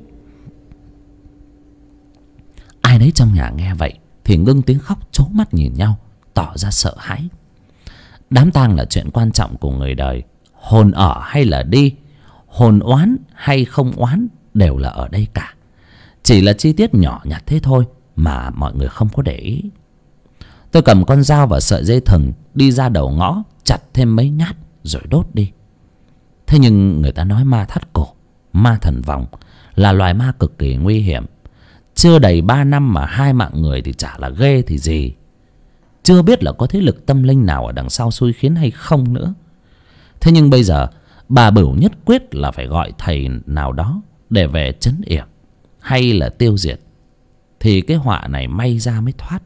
Ai nấy trong nhà nghe vậy thì ngưng tiếng khóc, trố mắt nhìn nhau, tỏ ra sợ hãi. Đám tang là chuyện quan trọng của người đời. Hồn ở hay là đi, hồn oán hay không oán đều là ở đây cả. Chỉ là chi tiết nhỏ nhặt thế thôi mà mọi người không có để ý. Tôi cầm con dao và sợi dây thừng đi ra đầu ngõ, chặt thêm mấy nhát rồi đốt đi. Thế nhưng người ta nói ma thắt cổ, ma thần vòng là loài ma cực kỳ nguy hiểm. Chưa đầy 3 năm mà 2 mạng người thì chả là ghê thì gì. Chưa biết là có thế lực tâm linh nào ở đằng sau xui khiến hay không nữa. Thế nhưng bây giờ bà Bửu nhất quyết là phải gọi thầy nào đó để về trấn yểm hay là tiêu diệt, thì cái họa này may ra mới thoát.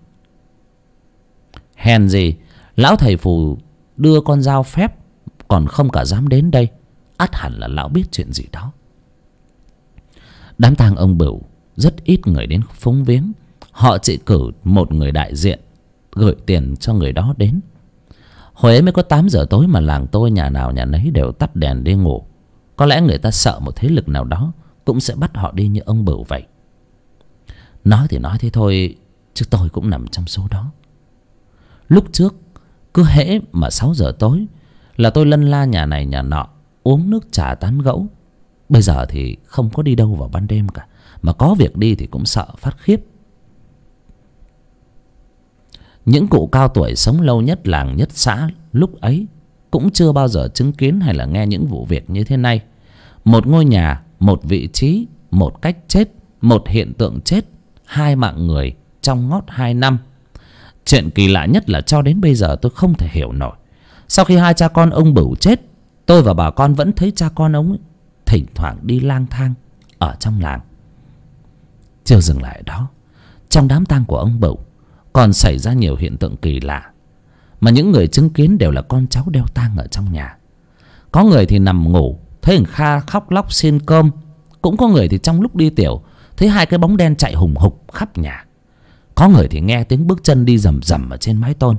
Hèn gì lão thầy phù đưa con dao phép còn không cả dám đến đây. Ắt hẳn là lão biết chuyện gì đó. Đám tang ông Bửu rất ít người đến phúng viếng. Họ chỉ cử một người đại diện gửi tiền cho người đó đến. Hồi ấy mới có 8 giờ tối mà làng tôi nhà nào nhà nấy đều tắt đèn đi ngủ. Có lẽ người ta sợ một thế lực nào đó cũng sẽ bắt họ đi như ông Bửu vậy. Nói thì nói thế thôi, chứ tôi cũng nằm trong số đó. Lúc trước cứ hễ mà 6 giờ tối là tôi lân la nhà này nhà nọ, uống nước trà tán gẫu. Bây giờ thì không có đi đâu vào ban đêm cả, mà có việc đi thì cũng sợ phát khiếp. Những cụ cao tuổi sống lâu nhất làng nhất xã lúc ấy cũng chưa bao giờ chứng kiến hay là nghe những vụ việc như thế này. Một ngôi nhà, một vị trí, một cách chết, một hiện tượng chết, 2 mạng người trong ngót 2 năm. Chuyện kỳ lạ nhất là cho đến bây giờ tôi không thể hiểu nổi. Sau khi 2 cha con ông Bửu chết, tôi và bà con vẫn thấy cha con ông ấy thỉnh thoảng đi lang thang ở trong làng. Chưa dừng lại đó, trong đám tang của ông Bửu còn xảy ra nhiều hiện tượng kỳ lạ, mà những người chứng kiến đều là con cháu đeo tang ở trong nhà. Có người thì nằm ngủ thấy thằng Kha khóc lóc xin cơm. Cũng có người thì trong lúc đi tiểu thấy 2 cái bóng đen chạy hùng hục khắp nhà. Có người thì nghe tiếng bước chân đi rầm rầm ở trên mái tôn.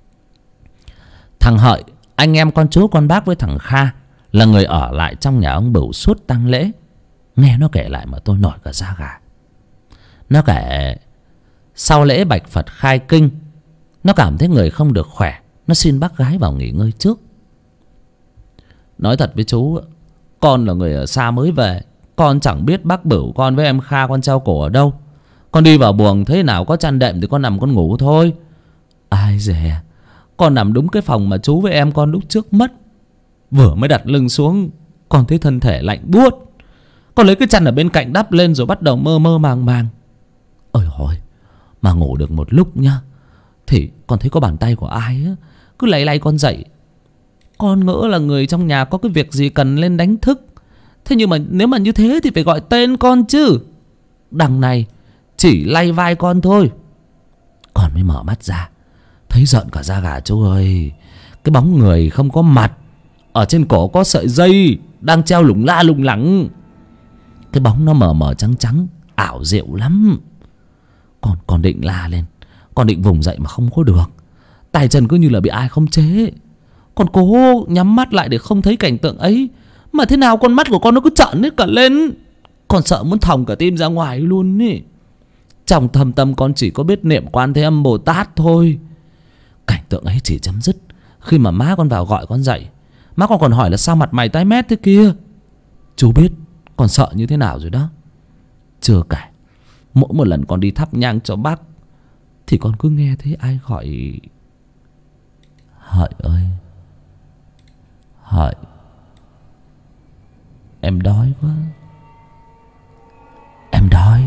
Thằng Hợi, anh em con chú con bác với thằng Kha, là người ở lại trong nhà ông Bửu suốt tang lễ. Nghe nó kể lại mà tôi nổi cả da gà. Nó kể sau lễ Bạch Phật khai kinh, nó cảm thấy người không được khỏe, nó xin bác gái vào nghỉ ngơi trước. Nói thật với chú, con là người ở xa mới về, con chẳng biết bác Bửu con với em Kha con treo cổ ở đâu. Con đi vào buồng thế nào có chăn đệm thì con nằm con ngủ thôi. Ai dè, con nằm đúng cái phòng mà chú với em con lúc trước mất. Vừa mới đặt lưng xuống, con thấy thân thể lạnh buốt. Con lấy cái chăn ở bên cạnh đắp lên rồi bắt đầu mơ mơ màng màng. Ôi hồi, mà ngủ được một lúc nhá, thì con thấy có bàn tay của ai á cứ lay lay con dậy. Con ngỡ là người trong nhà có cái việc gì cần lên đánh thức. Thế nhưng mà nếu mà như thế thì phải gọi tên con chứ. Đằng này chỉ lay vai con thôi. Con mới mở mắt ra, thấy rợn cả da gà chú ơi. Cái bóng người không có mặt, ở trên cổ có sợi dây đang treo lủng la lủng lẳng. Cái bóng nó mờ mờ trắng trắng, ảo diệu lắm. Con định la lên, con định vùng dậy mà không có được. Tay chân cứ như là bị ai khống chế. Con cố nhắm mắt lại để không thấy cảnh tượng ấy, mà thế nào con mắt của con nó cứ trợn hết cả lên. Con sợ muốn thòng cả tim ra ngoài luôn ý. Trong thâm tâm con chỉ có biết niệm Quan Thế Âm Bồ Tát thôi. Cảnh tượng ấy chỉ chấm dứt khi mà má con vào gọi con dậy. Má con còn hỏi là sao mặt mày tái mét thế kia. Chú biết con sợ như thế nào rồi đó. Chưa kể, mỗi một lần con đi thắp nhang cho bác thì con cứ nghe thấy ai gọi: Hợi ơi, Hợi, em đói quá, em đói.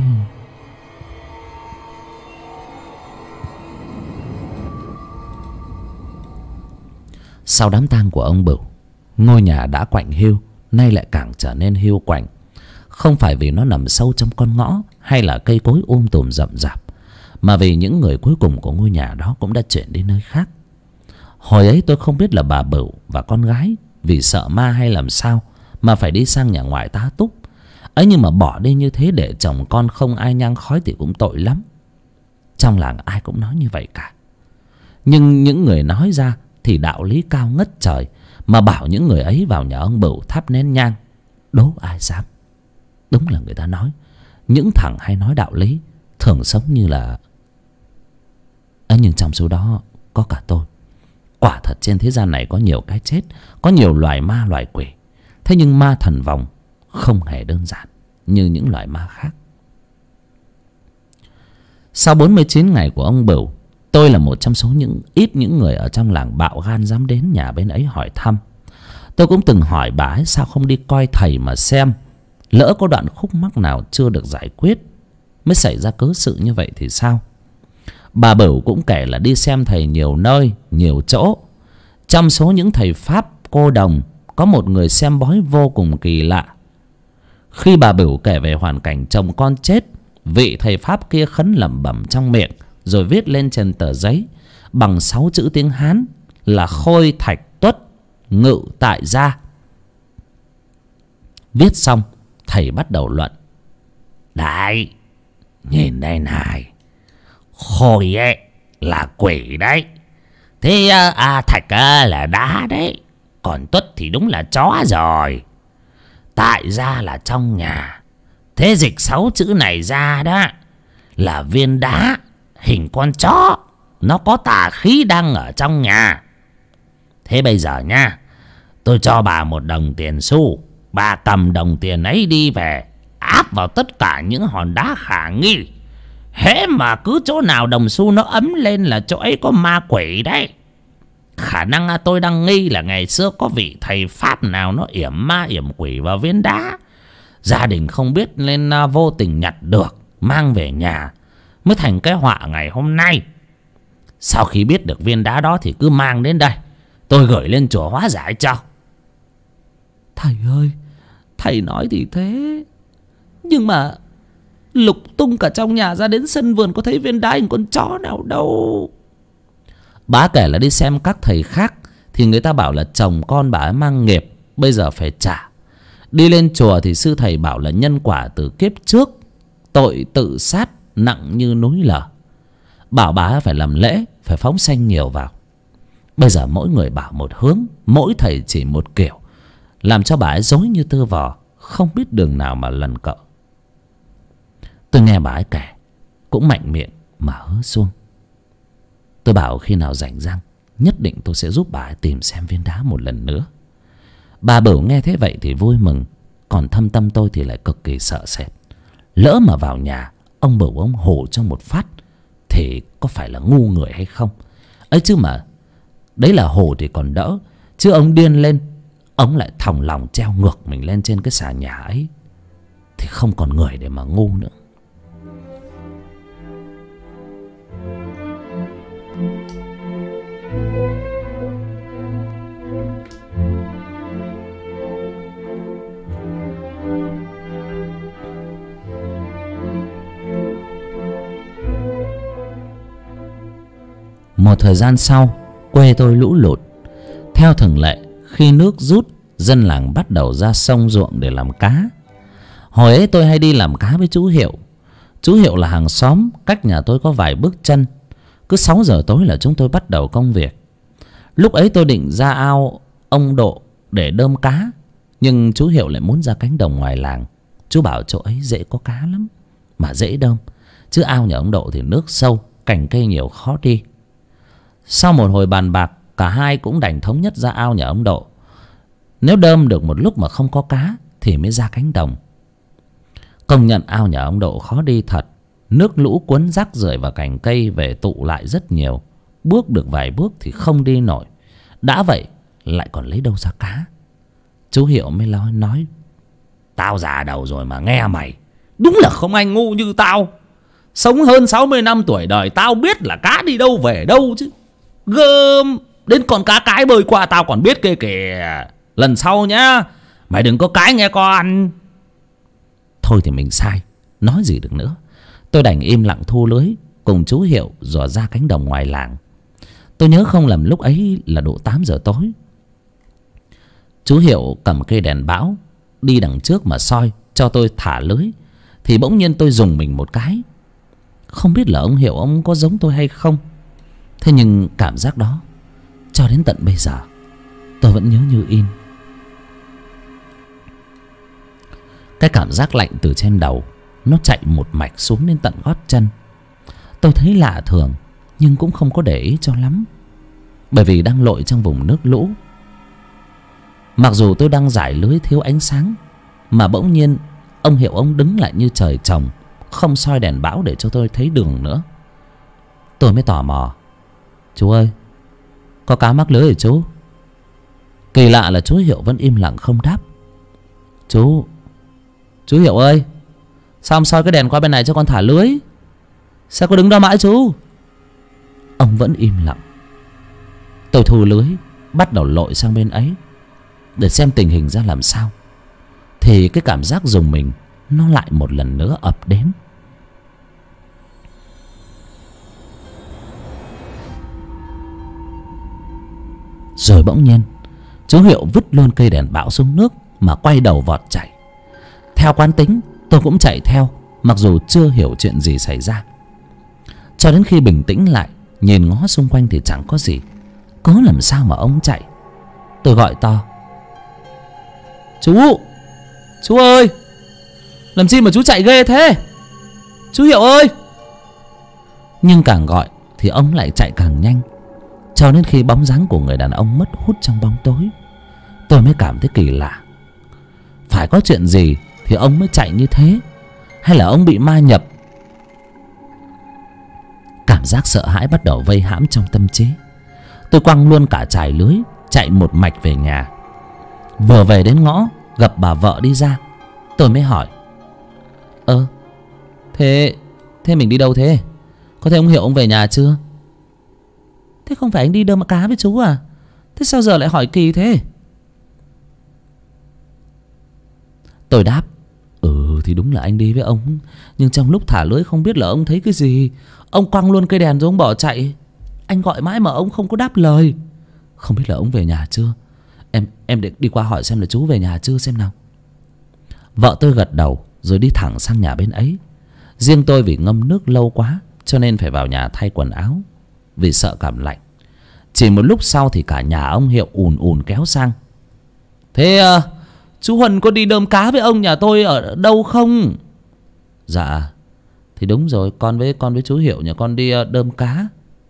Sau đám tang của ông Bửu, Ngôi nhà đã quạnh hiu nay lại càng trở nên hiu quạnh. Không phải vì nó nằm sâu trong con ngõ hay là cây cối tùm rậm rạp, mà vì những người cuối cùng của ngôi nhà đó cũng đã chuyển đi nơi khác. Hồi ấy tôi không biết là bà Bửu và con gái vì sợ ma hay làm sao mà phải đi sang nhà ngoại tá túc ấy, nhưng mà bỏ đi như thế để chồng con không ai nhang khói thì cũng tội lắm. Trong làng ai cũng nói như vậy cả, nhưng những người nói ra thì đạo lý cao ngất trời, mà bảo những người ấy vào nhà ông Bửu thắp nén nhang, đố ai dám. Đúng là người ta nói những thằng hay nói đạo lý thường sống như là ấy, nhưng trong số đó có cả tôi. Quả thật trên thế gian này có nhiều cái chết, có nhiều loài ma loài quỷ. Thế nhưng ma thần vong không hề đơn giản như những loài ma khác. Sau 49 ngày của ông Bửu, tôi là một trong số những người ở trong làng bạo gan dám đến nhà bên ấy hỏi thăm. Tôi cũng từng hỏi bà ấy sao không đi coi thầy mà xem, lỡ có đoạn khúc mắc nào chưa được giải quyết mới xảy ra cớ sự như vậy thì sao. Bà Bửu cũng kể là đi xem thầy nhiều nơi nhiều chỗ. Trong số những thầy pháp cô đồng có một người xem bói vô cùng kỳ lạ. Khi bà Bửu kể về hoàn cảnh chồng con chết, vị thầy pháp kia khấn lẩm bẩm trong miệng rồi viết lên trên tờ giấy bằng 6 chữ tiếng Hán là khôi thạch tuất ngự tại gia. Viết xong thầy bắt đầu luận: Đấy, nhìn đây này, khôi ấy là quỷ đấy, thế thạch là đá đấy, còn tuất thì đúng là chó rồi. Tại gia là trong nhà, thế dịch 6 chữ này ra đó là viên đá hình con chó, nó có tà khí đang ở trong nhà. Thế bây giờ nha, tôi cho bà 1 đồng tiền xu, bà cầm đồng tiền ấy đi về áp vào tất cả những hòn đá khả nghi. Hễ mà cứ chỗ nào đồng xu nó ấm lên là chỗ ấy có ma quỷ đấy. Khả năng tôi đang nghi là ngày xưa có vị thầy pháp nào nó yểm ma yểm quỷ vào viên đá, gia đình không biết nên vô tình nhặt được mang về nhà, mới thành cái họa ngày hôm nay. Sau khi biết được viên đá đó thì cứ mang đến đây, tôi gửi lên chùa hóa giải cho. Thầy ơi, thầy nói thì thế, nhưng mà lục tung cả trong nhà ra đến sân vườn có thấy viên đá hình con chó nào đâu. Bà kể là đi xem các thầy khác thì người ta bảo là chồng con bà ấy mang nghiệp, bây giờ phải trả. Đi lên chùa thì sư thầy bảo là nhân quả từ kiếp trước, tội tự sát nặng như núi lở. Bảo bà ấy phải làm lễ, phải phóng sanh nhiều vào. Bây giờ mỗi người bảo một hướng, mỗi thầy chỉ một kiểu, làm cho bà ấy rối như tơ vò, không biết đường nào mà lần cỡ. Tôi nghe bà ấy kể cũng mạnh miệng mà hứa xuông. Tôi bảo khi nào rảnh rang nhất định tôi sẽ giúp bà ấy tìm xem viên đá một lần nữa. Bà Bửu nghe thế vậy thì vui mừng, còn thâm tâm tôi thì lại cực kỳ sợ sệt. Lỡ mà vào nhà ông Bửu ông hổ trong một phát thì có phải là ngu người hay không ấy chứ. Mà đấy là hổ thì còn đỡ, chứ ông điên lên, ông lại thòng lòng treo ngược mình lên trên cái xà nhà ấy thì không còn người để mà ngu nữa. Một thời gian sau, quê tôi lũ lụt. Theo thường lệ, khi nước rút, dân làng bắt đầu ra sông ruộng để làm cá. Hồi ấy tôi hay đi làm cá với chú Hiệu. Chú Hiệu là hàng xóm, cách nhà tôi có vài bước chân. Cứ 6 giờ tối là chúng tôi bắt đầu công việc. Lúc ấy tôi định ra ao ông Độ để đơm cá, nhưng chú Hiệu lại muốn ra cánh đồng ngoài làng. Chú bảo chỗ ấy dễ có cá lắm, mà dễ đơm, chứ ao nhà ông Độ thì nước sâu, cành cây nhiều khó đi. Sau một hồi bàn bạc, cả hai cũng đành thống nhất ra ao nhà ông Độ. Nếu đơm được một lúc mà không có cá thì mới ra cánh đồng. Công nhận ao nhà ông Độ khó đi thật. Nước lũ cuốn rác rưởi và cành cây về tụ lại rất nhiều. Bước được vài bước thì không đi nổi. Đã vậy lại còn lấy đâu ra cá. Chú Hiệu mới nói: Tao già đầu rồi mà nghe mày, đúng là không ai ngu như tao. Sống hơn 60 năm tuổi đời, tao biết là cá đi đâu về đâu chứ. Gơm, đến con cá cái bơi qua tao còn biết kìa kìa. Lần sau nhá, mày đừng có cãi nghe con. Thôi thì mình sai, nói gì được nữa. Tôi đành im lặng thu lưới, cùng chú Hiệu dò ra cánh đồng ngoài làng. Tôi nhớ không lầm lúc ấy là độ 8 giờ tối. Chú Hiệu cầm cây đèn bão đi đằng trước mà soi cho tôi thả lưới. Thì bỗng nhiên tôi rùng mình một cái. Không biết là ông Hiệu ông có giống tôi hay không. Thế nhưng cảm giác đó cho đến tận bây giờ tôi vẫn nhớ như in. Cái cảm giác lạnh từ trên đầu nó chạy một mạch xuống đến tận gót chân. Tôi thấy lạ thường nhưng cũng không có để ý cho lắm, bởi vì đang lội trong vùng nước lũ. Mặc dù tôi đang rải lưới thiếu ánh sáng, mà bỗng nhiên ông Hiệu ông đứng lại như trời trồng, không soi đèn bão để cho tôi thấy đường nữa. Tôi mới tò mò: chú ơi, có cá mắc lưới hả chú? Kỳ lạ là chú Hiệu vẫn im lặng không đáp. Chú Hiệu ơi, sao ông soi cái đèn qua bên này cho con thả lưới? Sao có đứng đó mãi chú? Ông vẫn im lặng. Tôi thu lưới, bắt đầu lội sang bên ấy để xem tình hình ra làm sao. Thì cái cảm giác rùng mình nó lại một lần nữa ập đến. Rồi bỗng nhiên chú Hiệu vứt luôn cây đèn bão xuống nước mà quay đầu vọt chạy. Theo quán tính tôi cũng chạy theo, mặc dù chưa hiểu chuyện gì xảy ra. Cho đến khi bình tĩnh lại, nhìn ngó xung quanh thì chẳng có gì. Cớ làm sao mà ông chạy. Tôi gọi to: Chú ơi, làm gì mà chú chạy ghê thế? Chú Hiệu ơi! Nhưng càng gọi thì ông lại chạy càng nhanh, cho đến khi bóng dáng của người đàn ông mất hút trong bóng tối. Tôi mới cảm thấy kỳ lạ. Phải có chuyện gì thì ông mới chạy như thế, hay là ông bị ma nhập? Cảm giác sợ hãi bắt đầu vây hãm trong tâm trí. Tôi quăng luôn cả chài lưới, chạy một mạch về nhà. Vừa về đến ngõ, gặp bà vợ đi ra. Tôi mới hỏi: Thế mình đi đâu thế? Có thấy ông Hiệu ông về nhà chưa? Thế không phải anh đi đơm cá với chú à? Thế sao giờ lại hỏi kỳ thế? Tôi đáp: thì đúng là anh đi với ông, nhưng trong lúc thả lưới không biết là ông thấy cái gì, ông quăng luôn cây đèn rồi ông bỏ chạy. Anh gọi mãi mà ông không có đáp lời. Không biết là ông về nhà chưa? Em định đi qua hỏi xem là chú về nhà chưa xem nào. Vợ tôi gật đầu rồi đi thẳng sang nhà bên ấy. Riêng tôi vì ngâm nước lâu quá cho nên phải vào nhà thay quần áo, vì sợ cảm lạnh. Chỉ một lúc sau thì cả nhà ông Hiệu ùn ùn kéo sang: Thế chú Huân có đi đơm cá với ông nhà tôi ở đâu không? Dạ thì đúng rồi, con với chú Hiệu nhà con đi đơm cá.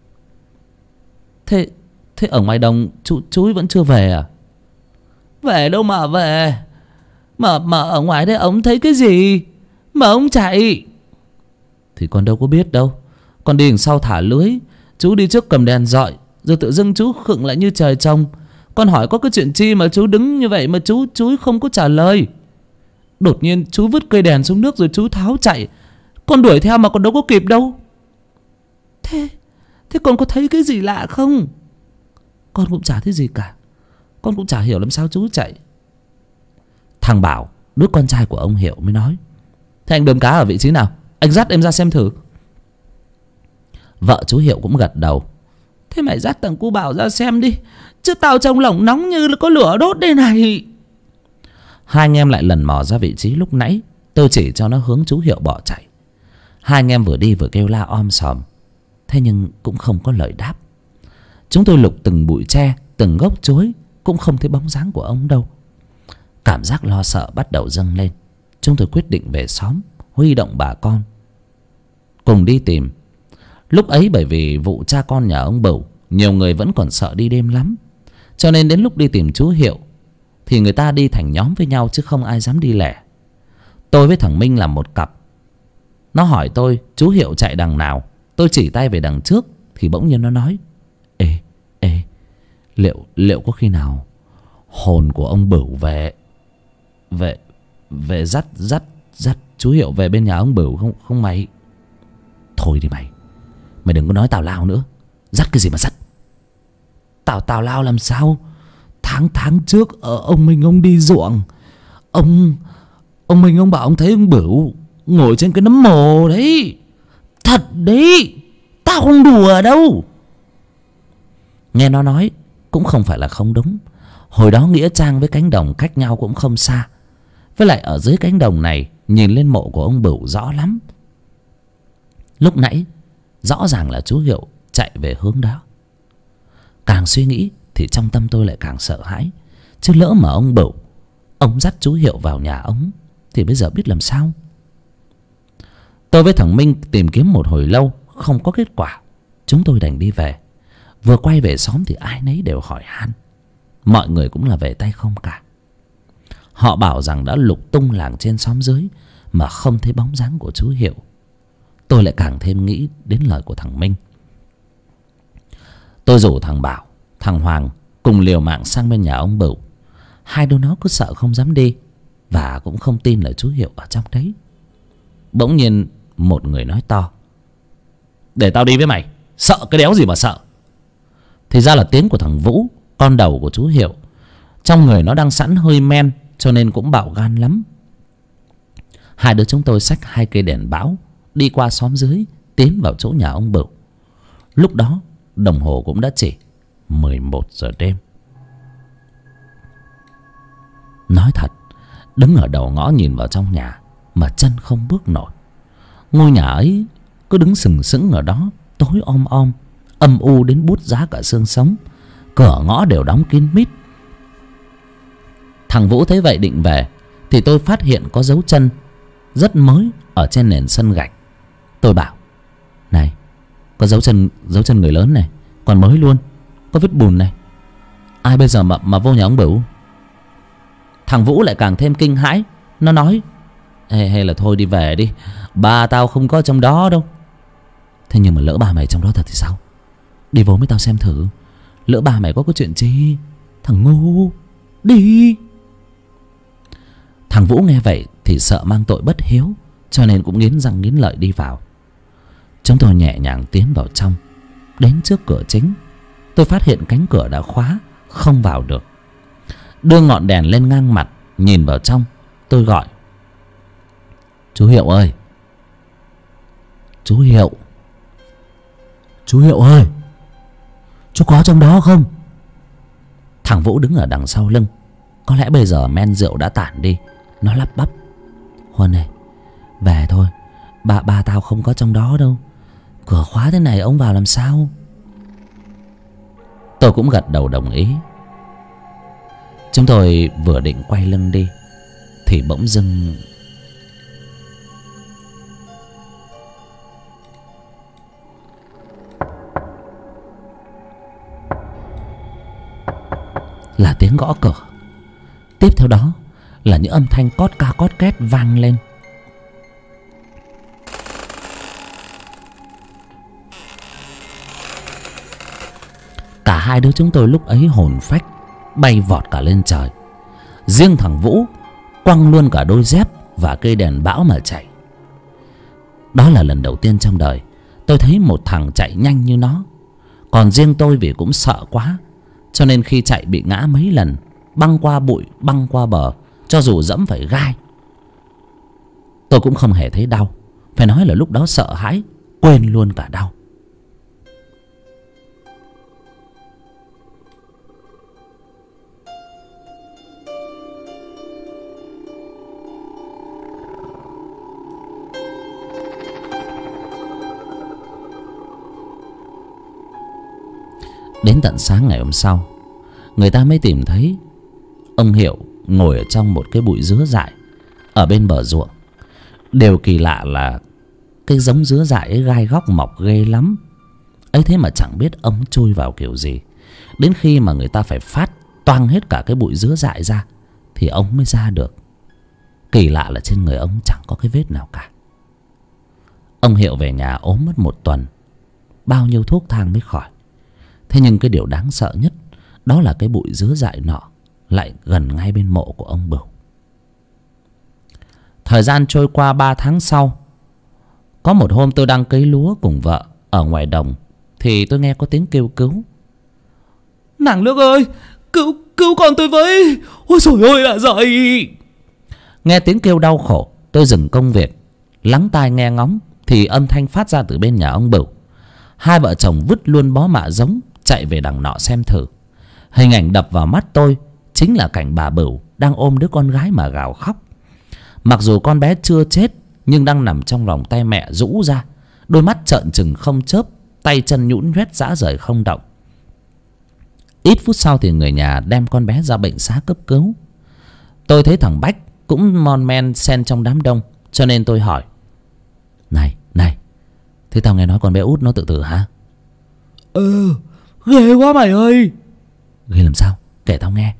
Thế ở ngoài đồng chú ấy vẫn chưa về à? Về đâu mà về. Mà ở ngoài đấy ông thấy cái gì mà ông chạy? Thì con đâu có biết đâu. Con đi đằng sau thả lưới, chú đi trước cầm đèn dọi, rồi tự dưng chú khựng lại như trời trồng. Con hỏi có cái chuyện chi mà chú đứng như vậy mà chú không có trả lời. Đột nhiên chú vứt cây đèn xuống nước rồi chú tháo chạy. Con đuổi theo mà con đâu có kịp đâu. Thế con có thấy cái gì lạ không? Con cũng chả thấy gì cả. Con cũng chả hiểu làm sao chú chạy. Thằng Bảo, đứa con trai của ông Hiệu mới nói: Thế anh đơm cá ở vị trí nào? Anh dắt em ra xem thử. Vợ chú Hiệu cũng gật đầu: Thế mày dắt thằng cu Bảo ra xem đi, chứ tao trong lòng nóng như là có lửa đốt đây này. Hai anh em lại lần mò ra vị trí lúc nãy tôi chỉ cho nó hướng chú Hiệu bỏ chạy. Hai anh em vừa đi vừa kêu la om sòm. Thế nhưng cũng không có lời đáp. Chúng tôi lục từng bụi tre, từng gốc chuối, cũng không thấy bóng dáng của ông đâu. Cảm giác lo sợ bắt đầu dâng lên. Chúng tôi quyết định về xóm, huy động bà con cùng đi tìm. Lúc ấy bởi vì vụ cha con nhà ông Bửu, nhiều người vẫn còn sợ đi đêm lắm, cho nên đến lúc đi tìm chú Hiệu thì người ta đi thành nhóm với nhau, chứ không ai dám đi lẻ. Tôi với thằng Minh làm một cặp. Nó hỏi tôi chú Hiệu chạy đằng nào. Tôi chỉ tay về đằng trước thì bỗng nhiên nó nói: Ê, liệu có khi nào hồn của ông Bửu về dắt chú Hiệu về bên nhà ông Bửu không mày? Thôi đi mày đừng có nói tào lao nữa. Dắt cái gì mà dắt? Tào lao làm sao? Tháng trước ông Minh ông đi ruộng. Ông Minh ông bảo ông thấy ông Bửu ngồi trên cái nấm mồ đấy. Thật đấy, tao không đùa đâu. Nghe nó nói cũng không phải là không đúng. Hồi đó nghĩa trang với cánh đồng cách nhau cũng không xa. Với lại ở dưới cánh đồng này nhìn lên mộ của ông Bửu rõ lắm. Lúc nãy rõ ràng là chú Hiệu chạy về hướng đó. Càng suy nghĩ thì trong tâm tôi lại càng sợ hãi. Chứ lỡ mà ông Bửu ông dắt chú Hiệu vào nhà ông thì bây giờ biết làm sao. Tôi với thằng Minh tìm kiếm một hồi lâu không có kết quả. Chúng tôi đành đi về. Vừa quay về xóm thì ai nấy đều hỏi han. Mọi người cũng là về tay không cả. Họ bảo rằng đã lục tung làng trên xóm dưới mà không thấy bóng dáng của chú Hiệu. Tôi lại càng thêm nghĩ đến lời của thằng Minh. Tôi rủ thằng Bảo, thằng Hoàng cùng liều mạng sang bên nhà ông Bửu. Hai đứa nó cứ sợ không dám đi và cũng không tin là chú Hiệu ở trong đấy. Bỗng nhiên một người nói to: "Để tao đi với mày, sợ cái đéo gì mà sợ." Thì ra là tiếng của thằng Vũ, con đầu của chú Hiệu. Trong người nó đang sẵn hơi men cho nên cũng bạo gan lắm. Hai đứa chúng tôi xách 2 cây đèn báo đi qua xóm dưới tiến vào chỗ nhà ông Bửu. Lúc đó đồng hồ cũng đã chỉ 11 giờ đêm. Nói thật, đứng ở đầu ngõ nhìn vào trong nhà mà chân không bước nổi. Ngôi nhà ấy cứ đứng sừng sững ở đó, tối om om, âm u đến buốt giá cả xương sống. Cửa ngõ đều đóng kín mít. Thằng Vũ thấy vậy định về thì tôi phát hiện có dấu chân rất mới ở trên nền sân gạch. Tôi bảo: "Này, có dấu chân người lớn này, còn mới luôn, có vết bùn này. Ai bây giờ mà vô nhà ông Bửu?" Thằng Vũ lại càng thêm kinh hãi. Nó nói: hay là thôi đi về đi, ba tao không có trong đó đâu." "Thế nhưng mà lỡ ba mày trong đó thật thì sao? Đi vô với tao xem thử. Lỡ ba mày có chuyện chi. Thằng ngu, đi." Thằng Vũ nghe vậy thì sợ mang tội bất hiếu, cho nên cũng nghiến răng nghiến lợi đi vào. Chúng tôi nhẹ nhàng tiến vào trong. Đến trước cửa chính, tôi phát hiện cánh cửa đã khóa, không vào được. Đưa ngọn đèn lên ngang mặt, nhìn vào trong. Tôi gọi: "Chú Hiệu ơi! Chú Hiệu! Chú Hiệu ơi! Chú có trong đó không?" Thằng Vũ đứng ở đằng sau lưng. Có lẽ bây giờ men rượu đã tản đi. Nó lắp bắp: "Huân này, về thôi, ba tao không có trong đó đâu. Cửa khóa thế này ông vào làm sao?" Tôi cũng gật đầu đồng ý. Chúng tôi vừa định quay lưng đi thì bỗng dưng là tiếng gõ cửa. Tiếp theo đó là những âm thanh cót ca cót két vang lên. Cả hai đứa chúng tôi lúc ấy hồn phách, bay vọt cả lên trời. Riêng thằng Vũ quăng luôn cả đôi dép và cây đèn bão mà chạy. Đó là lần đầu tiên trong đời tôi thấy một thằng chạy nhanh như nó. Còn riêng tôi vì cũng sợ quá, cho nên khi chạy bị ngã mấy lần, băng qua bụi, băng qua bờ, cho dù dẫm phải gai. Tôi cũng không hề thấy đau. Phải nói là lúc đó sợ hãi, quên luôn cả đau. Đến tận sáng ngày hôm sau, người ta mới tìm thấy ông Hiệu ngồi ở trong một cái bụi dứa dại ở bên bờ ruộng. Điều kỳ lạ là cái giống dứa dại ấy gai góc mọc ghê lắm. Ấy thế mà chẳng biết ông chui vào kiểu gì. Đến khi mà người ta phải phát toang hết cả cái bụi dứa dại ra thì ông mới ra được. Kỳ lạ là trên người ông chẳng có cái vết nào cả. Ông Hiệu về nhà ốm mất 1 tuần, bao nhiêu thuốc thang mới khỏi. Thế nhưng cái điều đáng sợ nhất đó là cái bụi dứa dại nọ lại gần ngay bên mộ của ông Bửu. Thời gian trôi qua 3 tháng sau, có một hôm tôi đang cấy lúa cùng vợ ở ngoài đồng thì tôi nghe có tiếng kêu cứu. "Nàng Lương ơi, cứu Cứu con tôi với. Ôi trời ơi là giời. Nghe tiếng kêu đau khổ, tôi dừng công việc, lắng tai nghe ngóng, thì âm thanh phát ra từ bên nhà ông Bửu. Hai vợ chồng vứt luôn bó mạ giống, chạy về đằng nọ xem thử. Hình ảnh đập vào mắt tôi chính là cảnh bà Bửu đang ôm đứa con gái mà gào khóc. Mặc dù con bé chưa chết, nhưng đang nằm trong vòng tay mẹ rũ ra, đôi mắt trợn trừng không chớp, tay chân nhũn nhoét rã rời không động. Ít phút sau thì người nhà đem con bé ra bệnh xá cấp cứu. Tôi thấy thằng Bách cũng mon men xen trong đám đông, cho nên tôi hỏi: Này, thế tao nghe nói con bé út nó tự tử hả? Ghê quá mày ơi. Ghê làm sao? Kể tao nghe.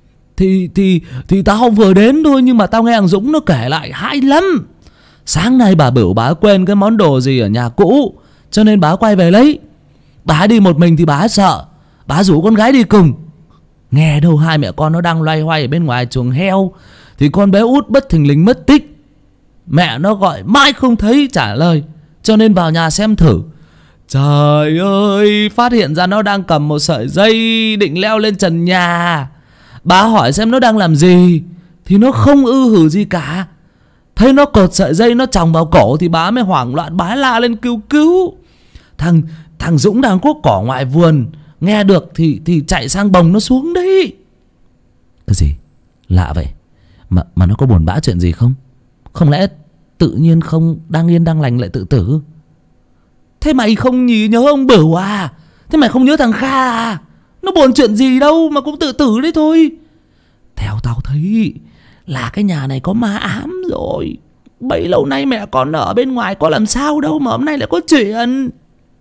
Thì tao vừa đến thôi, nhưng mà tao nghe thằng Dũng nó kể lại hãi lắm. Sáng nay bà Bửu bà quên cái món đồ gì ở nhà cũ, cho nên bà quay về lấy. Bà đi một mình thì bà sợ, bà rủ con gái đi cùng. Nghe đâu hai mẹ con nó đang loay hoay ở bên ngoài chuồng heo, thì con bé út bất thình lình mất tích. Mẹ nó gọi mãi không thấy trả lời, cho nên vào nhà xem thử. Trời ơi, phát hiện ra nó đang cầm một sợi dây định leo lên trần nhà. Bà hỏi xem nó đang làm gì, thì nó không hử gì cả. Thấy nó cột sợi dây nó chòng vào cổ thì bà mới hoảng loạn, bà la lên cứu cứu. Thằng Dũng đang cuốc cỏ ngoài vườn, nghe được thì chạy sang bồng nó xuống đấy. Cái gì? Lạ vậy. Mà nó có buồn bã chuyện gì không? Không lẽ tự nhiên không đang yên đang lành lại tự tử? Thế mày không nhớ ông Bửu à? Thế mày không nhớ thằng Kha à? Nó buồn chuyện gì đâu mà cũng tự tử đấy thôi. Theo tao thấy là cái nhà này có ma ám rồi. Bấy lâu nay mẹ con ở bên ngoài có làm sao đâu mà hôm nay lại có chuyện.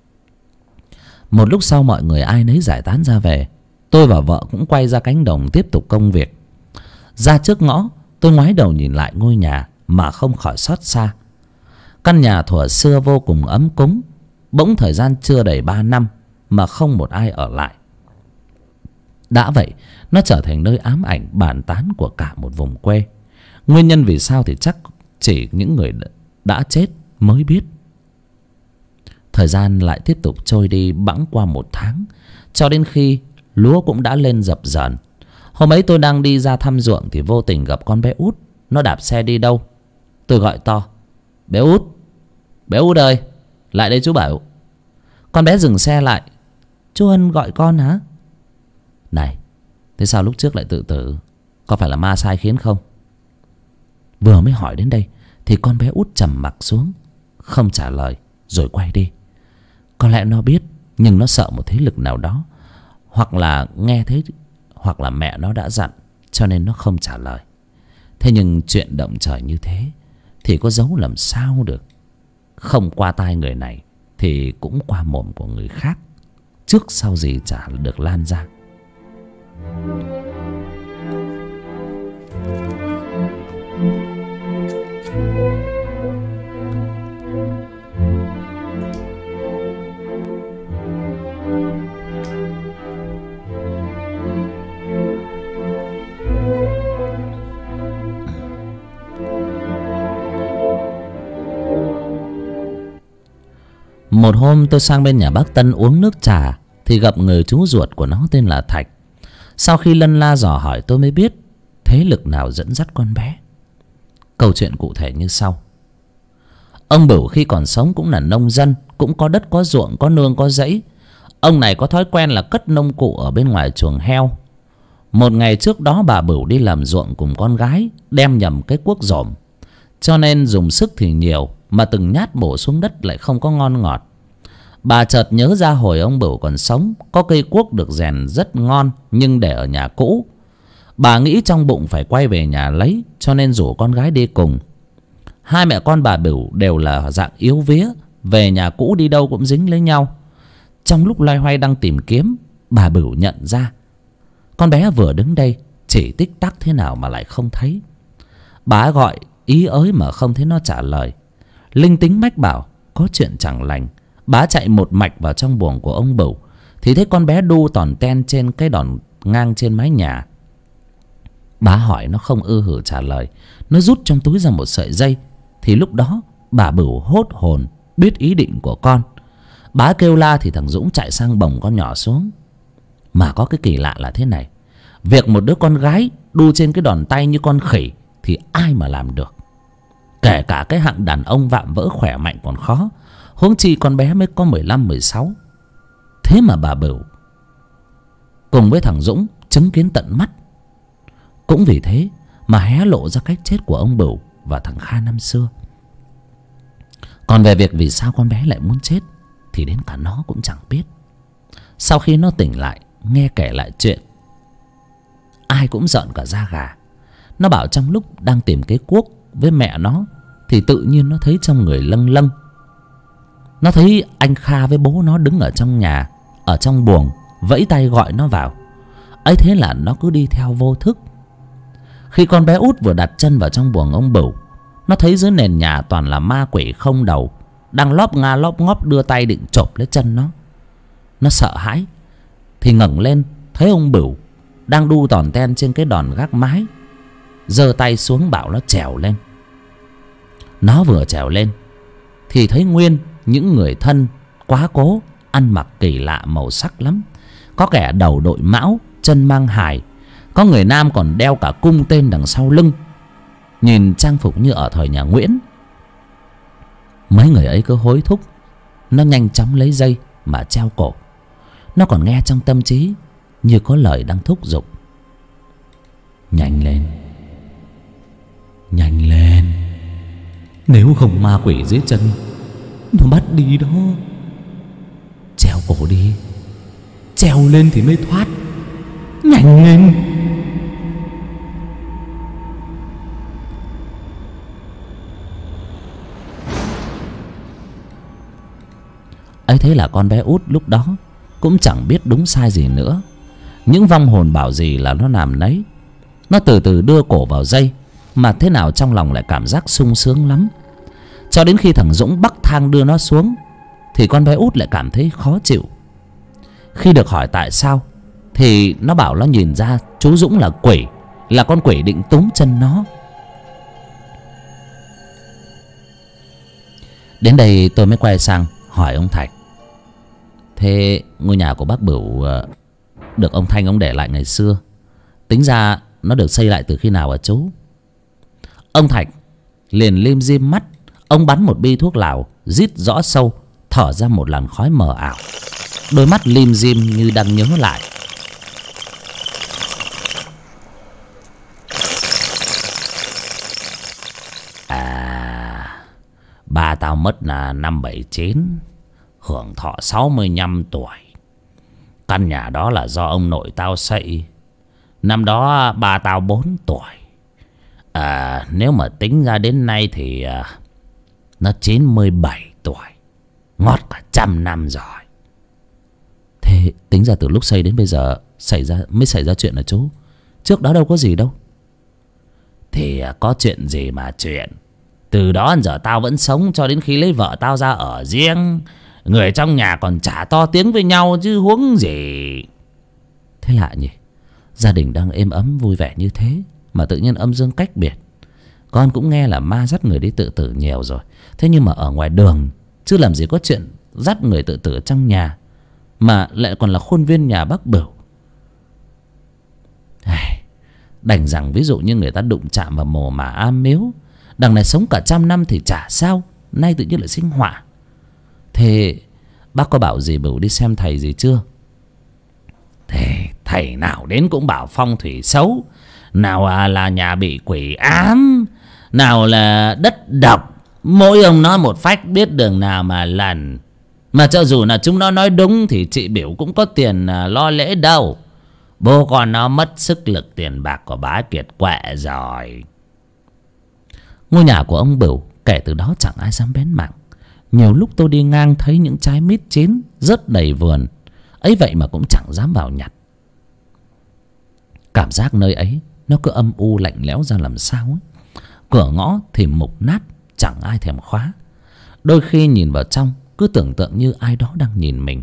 Một lúc sau mọi người ai nấy giải tán ra về. Tôi và vợ cũng quay ra cánh đồng tiếp tục công việc. Ra trước ngõ, tôi ngoái đầu nhìn lại ngôi nhà mà không khỏi xót xa. Căn nhà thuở xưa vô cùng ấm cúng, bỗng thời gian chưa đầy 3 năm mà không một ai ở lại. Đã vậy, nó trở thành nơi ám ảnh bàn tán của cả một vùng quê. Nguyên nhân vì sao thì chắc chỉ những người đã chết mới biết. Thời gian lại tiếp tục trôi đi bẵng qua 1 tháng, cho đến khi lúa cũng đã lên dập dờn. Hôm ấy tôi đang đi ra thăm ruộng thì vô tình gặp con bé út. Nó đạp xe đi đâu. Tôi gọi to: Bé út ơi, lại đây chú bảo. Con bé dừng xe lại: Chú Ân gọi con hả? Này, thế sao lúc trước lại tự tử? Có phải là ma sai khiến không? Vừa mới hỏi đến đây thì con bé út trầm mặc xuống, không trả lời rồi quay đi. Có lẽ nó biết, nhưng nó sợ một thế lực nào đó, hoặc là nghe thấy, hoặc là mẹ nó đã dặn, cho nên nó không trả lời. Thế nhưng chuyện động trời như thế thì có giấu làm sao được. Không qua tai người này thì cũng qua mồm của người khác, trước sau gì chả được lan ra. Một hôm tôi sang bên nhà bác Tân uống nước trà thì gặp người chú ruột của nó tên là Thạch. Sau khi lân la dò hỏi tôi mới biết thế lực nào dẫn dắt con bé. Câu chuyện cụ thể như sau. Ông Bửu khi còn sống cũng là nông dân, cũng có đất có ruộng, có nương có rẫy. Ông này có thói quen là cất nông cụ ở bên ngoài chuồng heo. Một ngày trước đó bà Bửu đi làm ruộng cùng con gái, đem nhầm cái cuốc dòm, cho nên dùng sức thì nhiều mà từng nhát bổ xuống đất lại không có ngon ngọt. Bà chợt nhớ ra hồi ông Bửu còn sống có cây cuốc được rèn rất ngon nhưng để ở nhà cũ. Bà nghĩ trong bụng phải quay về nhà lấy, cho nên rủ con gái đi cùng. Hai mẹ con bà Bửu đều là dạng yếu vía, về nhà cũ đi đâu cũng dính lấy nhau. Trong lúc loay hoay đang tìm kiếm, bà Bửu nhận ra con bé vừa đứng đây, chỉ tích tắc thế nào mà lại không thấy. Bà gọi ý ới mà không thấy nó trả lời. Linh tính mách bảo có chuyện chẳng lành. Bà chạy một mạch vào trong buồng của ông Bửu thì thấy con bé đu tòn ten trên cái đòn ngang trên mái nhà. Bà hỏi nó không hử trả lời. Nó rút trong túi ra một sợi dây. Thì lúc đó bà Bửu hốt hồn, biết ý định của con. Bà kêu la thì thằng Dũng chạy sang bồng con nhỏ xuống. Mà có cái kỳ lạ là thế này. Việc một đứa con gái đu trên cái đòn tay như con khỉ thì ai mà làm được. Kể cả cái hạng đàn ông vạm vỡ khỏe mạnh còn khó, huống chi con bé mới có 15-16. Thế mà bà Bửu cùng với thằng Dũng chứng kiến tận mắt. Cũng vì thế mà hé lộ ra cách chết của ông Bửu và thằng Kha năm xưa. Còn về việc vì sao con bé lại muốn chết thì đến cả nó cũng chẳng biết. Sau khi nó tỉnh lại nghe kể lại chuyện, ai cũng giận cả da gà. Nó bảo trong lúc đang tìm cái cuốc với mẹ nó thì tự nhiên nó thấy trong người lâng lâng. Nó thấy anh Kha với bố nó đứng ở trong nhà, ở trong buồng, vẫy tay gọi nó vào. Ấy thế là nó cứ đi theo vô thức. Khi con bé út vừa đặt chân vào trong buồng ông Bửu, nó thấy dưới nền nhà toàn là ma quỷ không đầu, đang lóp nga lóp ngóp đưa tay định chộp lấy chân nó. Nó sợ hãi thì ngẩng lên thấy ông Bửu đang đu tòn ten trên cái đòn gác mái, giơ tay xuống bảo nó trèo lên. Nó vừa trèo lên thì thấy nguyên những người thân quá cố ăn mặc kỳ lạ màu sắc lắm. Có kẻ đầu đội mão, chân mang hài, có người nam còn đeo cả cung tên đằng sau lưng, nhìn trang phục như ở thời nhà Nguyễn. Mấy người ấy cứ hối thúc nó nhanh chóng lấy dây mà treo cổ. Nó còn nghe trong tâm trí như có lời đang thúc giục: nhanh lên, nhanh lên, nếu không ma quỷ dưới chân nó bắt đi đó. Treo cổ đi, treo lên thì mới thoát, nhanh lên. Ấy thế là con bé út lúc đó cũng chẳng biết đúng sai gì nữa. Những vong hồn bảo gì là nó làm nấy. Nó từ từ đưa cổ vào dây, mà thế nào trong lòng lại cảm giác sung sướng lắm. Cho đến khi thằng Dũng bắc thang đưa nó xuống thì con bé út lại cảm thấy khó chịu. Khi được hỏi tại sao thì nó bảo nó nhìn ra chú Dũng là quỷ, là con quỷ định túm chân nó. Đến đây tôi mới quay sang hỏi ông Thạch: thế ngôi nhà của bác Bửu được ông Thanh ông để lại ngày xưa, tính ra nó được xây lại từ khi nào hả chú? Ông Thạch liền lim dim mắt. Ông bắn một bi thuốc lào, rít rõ sâu, thở ra một làn khói mờ ảo. Đôi mắt lim dim như đang nhớ lại. Ba tao mất là năm 79, hưởng thọ 65 tuổi. Căn nhà đó là do ông nội tao xây. Năm đó ba tao 4 tuổi. Nếu mà tính ra đến nay thì nó 97 tuổi, ngót cả 100 năm rồi. Thế tính ra từ lúc xây đến bây giờ mới xảy ra chuyện là chú? Trước đó đâu có gì đâu. Thì có chuyện gì mà chuyện. Từ đó đến giờ tao vẫn sống cho đến khi lấy vợ tao ra ở riêng. Người trong nhà còn chả to tiếng với nhau chứ huống gì. Thế lạ nhỉ, gia đình đang êm ấm vui vẻ như thế mà tự nhiên âm dương cách biệt. Con cũng nghe là ma dắt người đi tự tử nhiều rồi, thế nhưng mà ở ngoài đường chứ làm gì có chuyện dắt người tự tử trong nhà, mà lại còn là khuôn viên nhà bác Bửu. Đành rằng ví dụ như người ta đụng chạm vào mồ mả am miếu, đằng này sống cả 100 năm thì chả sao, nay tự nhiên lại sinh họa. Thế bác có bảo gì Bửu đi xem thầy gì chưa? Thế thầy nào đến cũng bảo phong thủy xấu, nào là nhà bị quỷ ám, nào là đất độc. Mỗi ông nói một phách, biết đường nào mà lần. Mà cho dù là chúng nó nói đúng thì chị Biểu cũng có tiền lo lễ đâu. Bố con nó mất sức lực tiền bạc của bá kiệt quệ rồi. Ngôi nhà của ông Bửu kể từ đó chẳng ai dám bén mảng. Nhiều lúc tôi đi ngang thấy những trái mít chín rớt đầy vườn, ấy vậy mà cũng chẳng dám vào nhặt. Cảm giác nơi ấy nó cứ âm u lạnh lẽo ra làm sao ấy. Cửa ngõ thì mục nát, chẳng ai thèm khóa. Đôi khi nhìn vào trong cứ tưởng tượng như ai đó đang nhìn mình.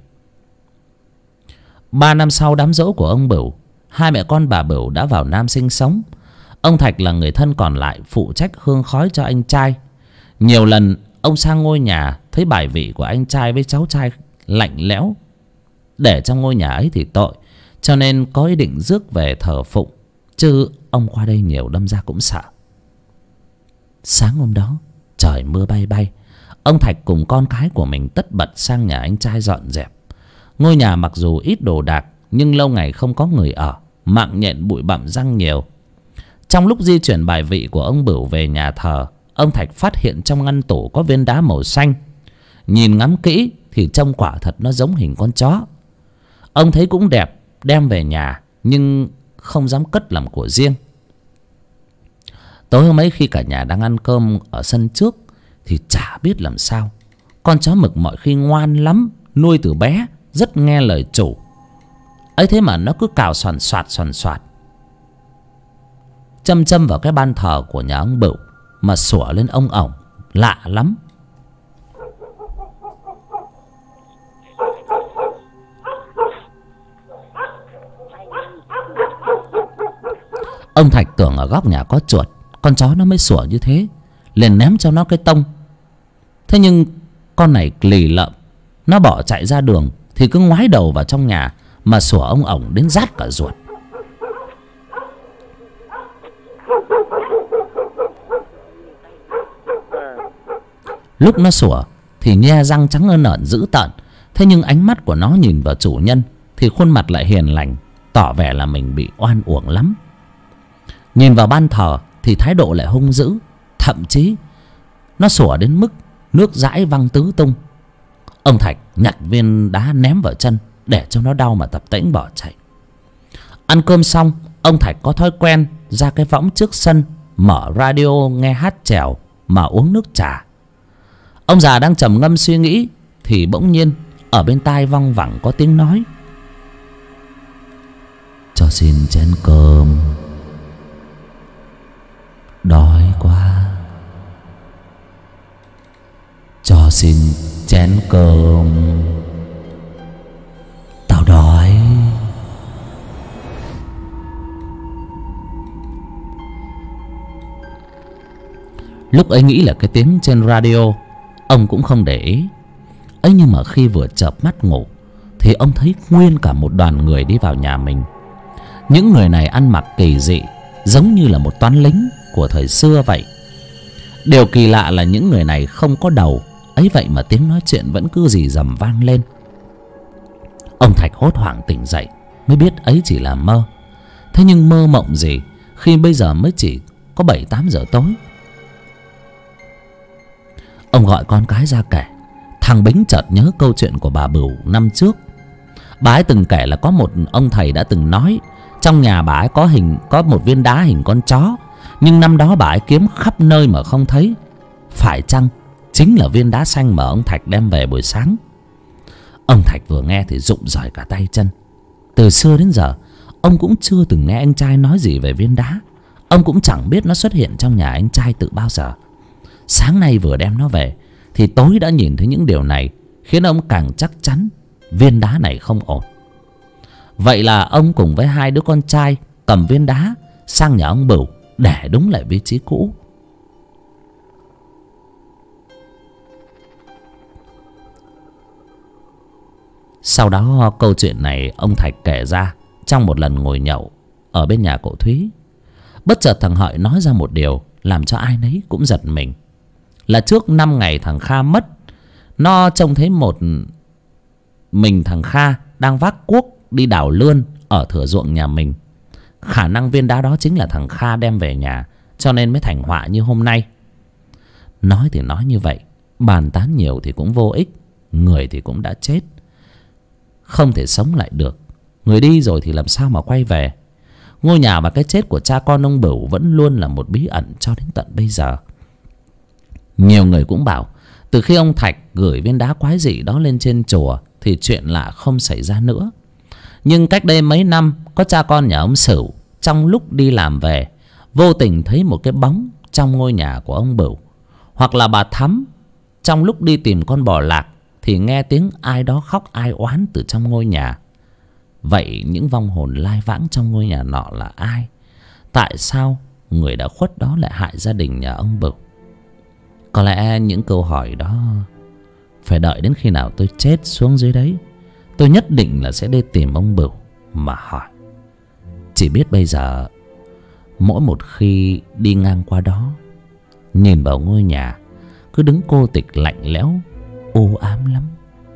3 năm sau đám giỗ của ông Bửu, hai mẹ con bà Bửu đã vào Nam sinh sống. Ông Thạch là người thân còn lại phụ trách hương khói cho anh trai. Nhiều lần ông sang ngôi nhà thấy bài vị của anh trai với cháu trai lạnh lẽo. Để trong ngôi nhà ấy thì tội, cho nên có ý định rước về thờ phụng, chứ ông qua đây nhiều đâm ra cũng sợ. Sáng hôm đó trời mưa bay bay, ông Thạch cùng con cái của mình tất bật sang nhà anh trai dọn dẹp. Ngôi nhà mặc dù ít đồ đạc nhưng lâu ngày không có người ở, mạng nhện bụi bặm giăng nhiều. Trong lúc di chuyển bài vị của ông Bửu về nhà thờ, ông Thạch phát hiện trong ngăn tủ có viên đá màu xanh. Nhìn ngắm kỹ thì trông quả thật nó giống hình con chó. Ông thấy cũng đẹp, đem về nhà nhưng không dám cất làm của riêng. Tối hôm ấy khi cả nhà đang ăn cơm ở sân trước thì chả biết làm sao, con chó mực mọi khi ngoan lắm, nuôi từ bé, rất nghe lời chủ. Ấy thế mà nó cứ cào xoàn xoạt châm vào cái ban thờ của nhà ông Bửu mà sủa lên ông ổng, lạ lắm. Ông Thạch tưởng ở góc nhà có chuột, con chó nó mới sủa như thế, liền ném cho nó cái tông. Thế nhưng con này lì lợm, nó bỏ chạy ra đường thì cứ ngoái đầu vào trong nhà mà sủa ông ổng đến rát cả ruột. Lúc nó sủa thì nhe răng trắng ơn dữ tợn, thế nhưng ánh mắt của nó nhìn vào chủ nhân thì khuôn mặt lại hiền lành, tỏ vẻ là mình bị oan uổng lắm. Nhìn vào ban thờ thì thái độ lại hung dữ, thậm chí nó sủa đến mức nước dãi văng tứ tung. Ông Thạch nhặt viên đá ném vào chân để cho nó đau mà tập tễnh bỏ chạy. Ăn cơm xong, ông Thạch có thói quen ra cái võng trước sân, mở radio nghe hát chèo mà uống nước trà. Ông già đang trầm ngâm suy nghĩ thì bỗng nhiên ở bên tai văng vẳng có tiếng nói: "Cho xin chén cơm, đói quá. Cho xin chén cơm, tao đói." Lúc ấy nghĩ là cái tiếng trên radio, ông cũng không để ý. Ấy nhưng mà khi vừa chợp mắt ngủ thì ông thấy nguyên cả một đoàn người đi vào nhà mình. Những người này ăn mặc kỳ dị, giống như là một toán lính của thời xưa vậy. Điều kỳ lạ là những người này không có đầu, ấy vậy mà tiếng nói chuyện vẫn cứ rì rầm vang lên. Ông Thạch hốt hoảng tỉnh dậy mới biết ấy chỉ là mơ. Thế nhưng mơ mộng gì khi bây giờ mới chỉ có 7-8 giờ tối. Ông gọi con cái ra kể. Thằng Bính chợt nhớ câu chuyện của bà Bửu năm trước. Bà ấy từng kể là có một ông thầy đã từng nói trong nhà bà ấy có một viên đá hình con chó, nhưng năm đó bà ấy kiếm khắp nơi mà không thấy. Phải chăng chính là viên đá xanh mà ông Thạch đem về buổi sáng? Ông Thạch vừa nghe thì rụng rời cả tay chân. Từ xưa đến giờ ông cũng chưa từng nghe anh trai nói gì về viên đá. Ông cũng chẳng biết nó xuất hiện trong nhà anh trai từ bao giờ. Sáng nay vừa đem nó về thì tối đã nhìn thấy những điều này, khiến ông càng chắc chắn viên đá này không ổn. Vậy là ông cùng với hai đứa con trai cầm viên đá sang nhà ông Bửu để đúng lại vị trí cũ. Sau đó câu chuyện này ông Thạch kể ra trong một lần ngồi nhậu ở bên nhà cậu Thúy. Bất chợt thằng Hợi nói ra một điều làm cho ai nấy cũng giật mình. Là trước 5 ngày thằng Kha mất, nó trông thấy một mình thằng Kha đang vác cuốc đi đào lươn ở thửa ruộng nhà mình. Khả năng viên đá đó chính là thằng Kha đem về nhà, cho nên mới thành họa như hôm nay. Nói thì nói như vậy, bàn tán nhiều thì cũng vô ích. Người thì cũng đã chết, không thể sống lại được. Người đi rồi thì làm sao mà quay về. Ngôi nhà và cái chết của cha con ông Bửu vẫn luôn là một bí ẩn cho đến tận bây giờ. Nhiều người cũng bảo từ khi ông Thạch gửi viên đá quái dị đó lên trên chùa thì chuyện lạ không xảy ra nữa. Nhưng cách đây mấy năm, có cha con nhà ông Sửu trong lúc đi làm về vô tình thấy một cái bóng trong ngôi nhà của ông Bửu. Hoặc là bà Thắm trong lúc đi tìm con bò lạc thì nghe tiếng ai đó khóc ai oán từ trong ngôi nhà. Vậy những vong hồn lai vãng trong ngôi nhà nọ là ai? Tại sao người đã khuất đó lại hại gia đình nhà ông Bửu? Có lẽ những câu hỏi đó phải đợi đến khi nào tôi chết xuống dưới đấy, tôi nhất định là sẽ đi tìm ông Bửu mà hỏi. Chỉ biết bây giờ mỗi một khi đi ngang qua đó, nhìn vào ngôi nhà cứ đứng cô tịch lạnh lẽo, u ám lắm.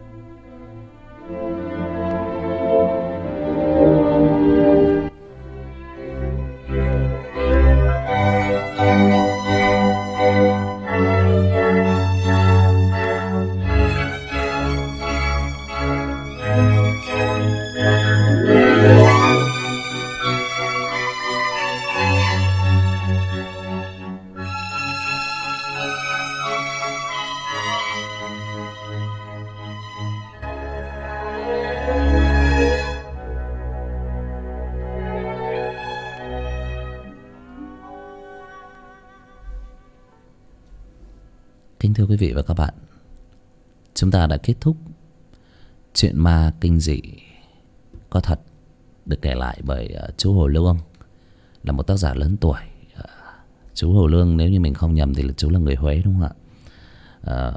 Kính thưa quý vị và các bạn, chúng ta đã kết thúc chuyện ma kinh dị có thật được kể lại bởi chú Hồ Lương, là một tác giả lớn tuổi. Chú Hồ Lương nếu như mình không nhầm thì chú là người Huế, đúng không ạ?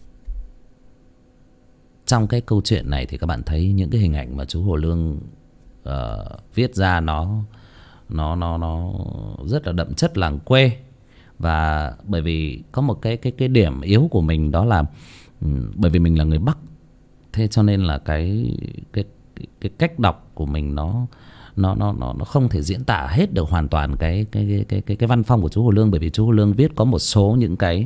Trong cái câu chuyện này thì các bạn thấy những cái hình ảnh mà chú Hồ Lương viết ra nó rất là đậm chất làng quê. Và bởi vì có một cái điểm yếu của mình, đó là bởi vì mình là người Bắc, thế cho nên là cái cách đọc của mình nó không thể diễn tả hết được hoàn toàn cái văn phong của chú Hồ Lương. Bởi vì chú Hồ Lương viết có một số những cái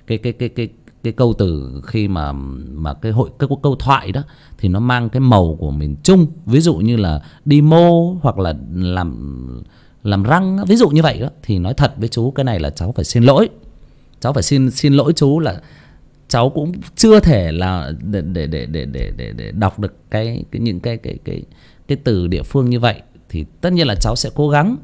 câu từ khi mà cái câu thoại đó thì nó mang cái màu của miền Trung, ví dụ như là đi mô hoặc là làm răng, ví dụ như vậy đó. Thì nói thật với chú, cái này là cháu phải xin lỗi. Cháu phải xin lỗi chú, là cháu cũng chưa thể là để đọc được những cái từ địa phương như vậy. Thì tất nhiên là cháu sẽ cố gắng.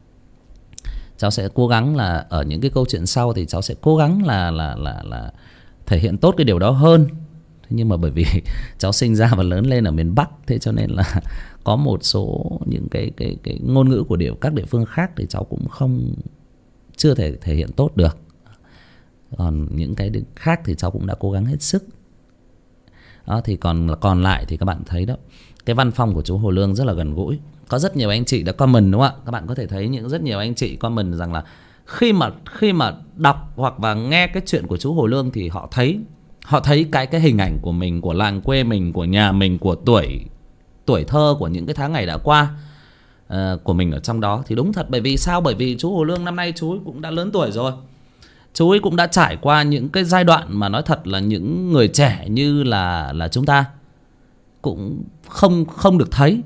Cháu sẽ cố gắng là ở những cái câu chuyện sau thì cháu sẽ cố gắng là thể hiện tốt cái điều đó hơn. Thế nhưng mà bởi vì cháu sinh ra và lớn lên ở miền Bắc, thế cho nên là có một số những cái ngôn ngữ của các địa phương khác thì cháu cũng chưa thể hiện tốt được. Còn những cái khác thì cháu cũng đã cố gắng hết sức. Đó, thì còn lại thì các bạn thấy đó, cái văn phong của chú Hồ Lương rất là gần gũi. Có rất nhiều anh chị đã comment, đúng không ạ? Các bạn có thể thấy rất nhiều anh chị comment rằng là khi mà đọc hoặc là nghe cái chuyện của chú Hồ Lương thì họ thấy cái hình ảnh của mình, của làng quê mình, của nhà mình, của tuổi thơ, của những cái tháng ngày đã qua của mình ở trong đó. Thì đúng thật, bởi vì sao? Bởi vì chú Hồ Lương năm nay chú ấy cũng đã lớn tuổi rồi. Chú ấy cũng đã trải qua những cái giai đoạn mà nói thật là những người trẻ như là chúng ta cũng không được thấy.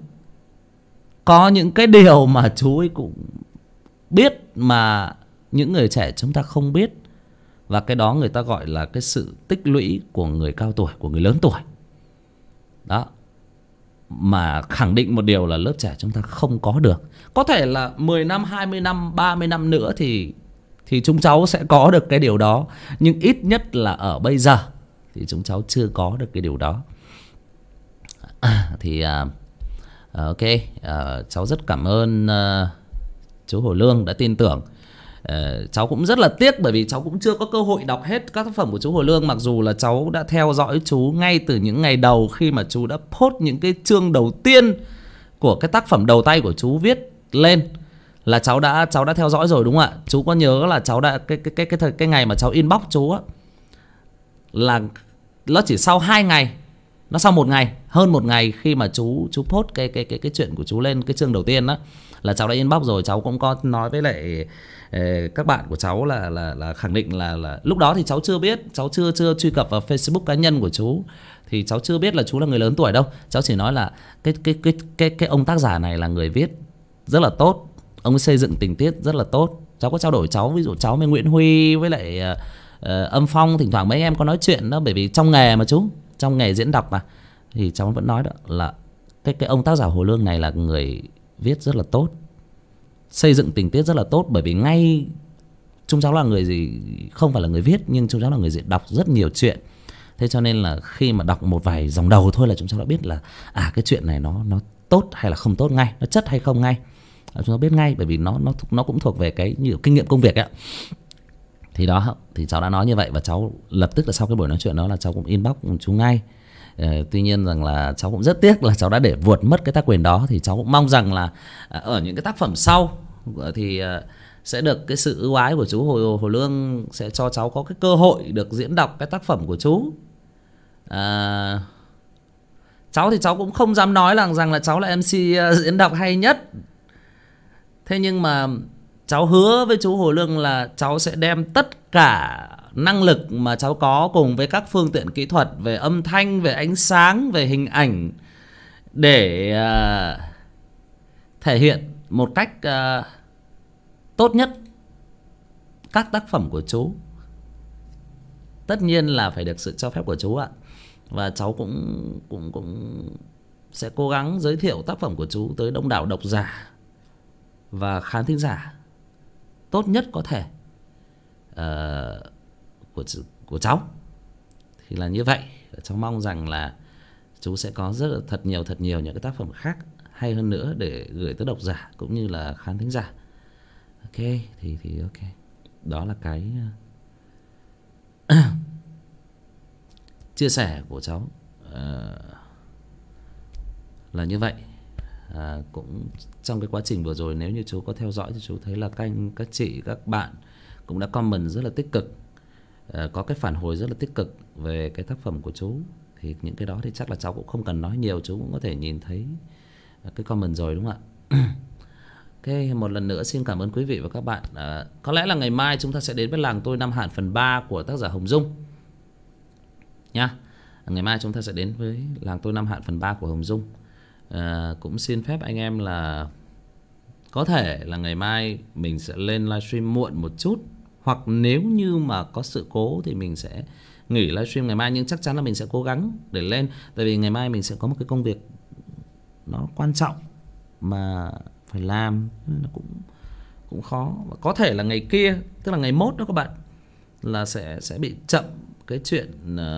Có những cái điều mà chú ấy cũng biết mà những người trẻ chúng ta không biết. Và cái đó người ta gọi là cái sự tích lũy của người cao tuổi, của người lớn tuổi. Đó. Mà khẳng định một điều là lớp trẻ chúng ta không có được. Có thể là 10 năm, 20 năm, 30 năm nữa thì chúng cháu sẽ có được cái điều đó. Nhưng ít nhất là ở bây giờ thì chúng cháu chưa có được cái điều đó. Ok, cháu rất cảm ơn chú Hồ Lương đã tin tưởng. Cháu cũng rất là tiếc bởi vì cháu cũng chưa có cơ hội đọc hết các tác phẩm của chú Hồ Lương. Mặc dù là cháu đã theo dõi chú ngay từ những ngày đầu, khi mà chú đã post những cái chương đầu tiên của cái tác phẩm đầu tay của chú viết lên là cháu đã theo dõi rồi, đúng không ạ? Chú có nhớ là cháu đã cái ngày mà cháu inbox chú á, là nó chỉ sau 2 ngày, nó sau 1 ngày, hơn 1 ngày khi mà chú post cái chuyện của chú lên cái chương đầu tiên đó, là cháu đã inbox rồi. Cháu cũng có nói với lại các bạn của cháu là khẳng định là lúc đó thì cháu chưa biết, cháu chưa truy cập vào Facebook cá nhân của chú, thì cháu chưa biết là chú là người lớn tuổi đâu. Cháu chỉ nói là cái ông tác giả này là người viết rất là tốt, ông ấy xây dựng tình tiết rất là tốt. Cháu có trao đổi cháu, ví dụ cháu với Nguyễn Huy với lại Âm Phong, thỉnh thoảng mấy em có nói chuyện đó, bởi vì trong nghề mà chú, trong nghề diễn đọc mà, thì cháu vẫn nói đó là cái ông tác giả Hồ Lương này là người viết rất là tốt, xây dựng tình tiết rất là tốt. Bởi vì ngay chúng cháu là người gì không phải là người viết, nhưng chúng cháu là người đọc rất nhiều chuyện. Thế cho nên là khi mà đọc một vài dòng đầu thôi là chúng cháu đã biết là cái chuyện này nó tốt hay là không tốt ngay, nó chất hay không ngay, chúng cháu biết ngay. Bởi vì nó cũng thuộc về cái nhiều kinh nghiệm công việc ấy. Thì đó, thì cháu đã nói như vậy. Và cháu lập tức là sau cái buổi nói chuyện đó là cháu cũng inbox chú ngay. Tuy nhiên rằng là cháu cũng rất tiếc là cháu đã để vượt mất cái tác quyền đó. Thì cháu cũng mong rằng là ở những cái tác phẩm sau thì sẽ được cái sự ưu ái của chú Hồ Lương sẽ cho cháu có cái cơ hội được diễn đọc cái tác phẩm của chú. Cháu thì cháu cũng không dám nói rằng là cháu là MC diễn đọc hay nhất. Thế nhưng mà cháu hứa với chú Hồ Lương là cháu sẽ đem tất cả năng lực mà cháu có cùng với các phương tiện kỹ thuật về âm thanh, về ánh sáng, về hình ảnh để thể hiện một cách tốt nhất các tác phẩm của chú. Tất nhiên là phải được sự cho phép của chú ạ. Và cháu cũng sẽ cố gắng giới thiệu tác phẩm của chú tới đông đảo độc giả và khán thính giả tốt nhất có thể của cháu. Thì là như vậy. Cháu mong rằng là chú sẽ có thật nhiều những cái tác phẩm khác hay hơn nữa để gửi tới độc giả cũng như là khán thính giả. Ok, thì ok. Đó là cái chia sẻ của cháu là như vậy. Cũng trong cái quá trình vừa rồi, nếu như chú có theo dõi thì chú thấy là các chị, các bạn cũng đã comment rất là tích cực, có cái phản hồi rất là tích cực về cái tác phẩm của chú. Thì những cái đó thì chắc là cháu cũng không cần nói nhiều, chú cũng có thể nhìn thấy cái comment rồi, đúng không ạ? Ok, một lần nữa xin cảm ơn quý vị và các bạn. Có lẽ là ngày mai chúng ta sẽ đến với Làng Tôi Nam Hạn phần 3 của tác giả Hồng Dung nha. Ngày mai chúng ta sẽ đến với Làng Tôi Nam Hạn phần 3 của Hồng Dung. Cũng xin phép anh em là có thể là ngày mai mình sẽ lên livestream muộn một chút, hoặc nếu như mà có sự cố thì mình sẽ nghỉ livestream ngày mai. Nhưng chắc chắn là mình sẽ cố gắng để lên, tại vì ngày mai mình sẽ có một cái công việc nó quan trọng mà phải làm, nên nó cũng khó. Và có thể là ngày kia, tức là ngày mốt đó các bạn, là sẽ bị chậm cái chuyện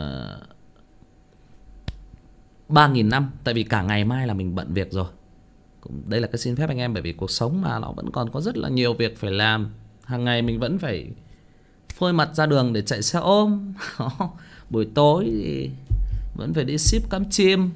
3.000 năm. Tại vì cả ngày mai là mình bận việc rồi. Đây là cái xin phép anh em, bởi vì cuộc sống mà nó vẫn còn có rất là nhiều việc phải làm. Hàng ngày mình vẫn phải phơi mặt ra đường để chạy xe ôm. Buổi tối thì vẫn phải đi ship cắm chim,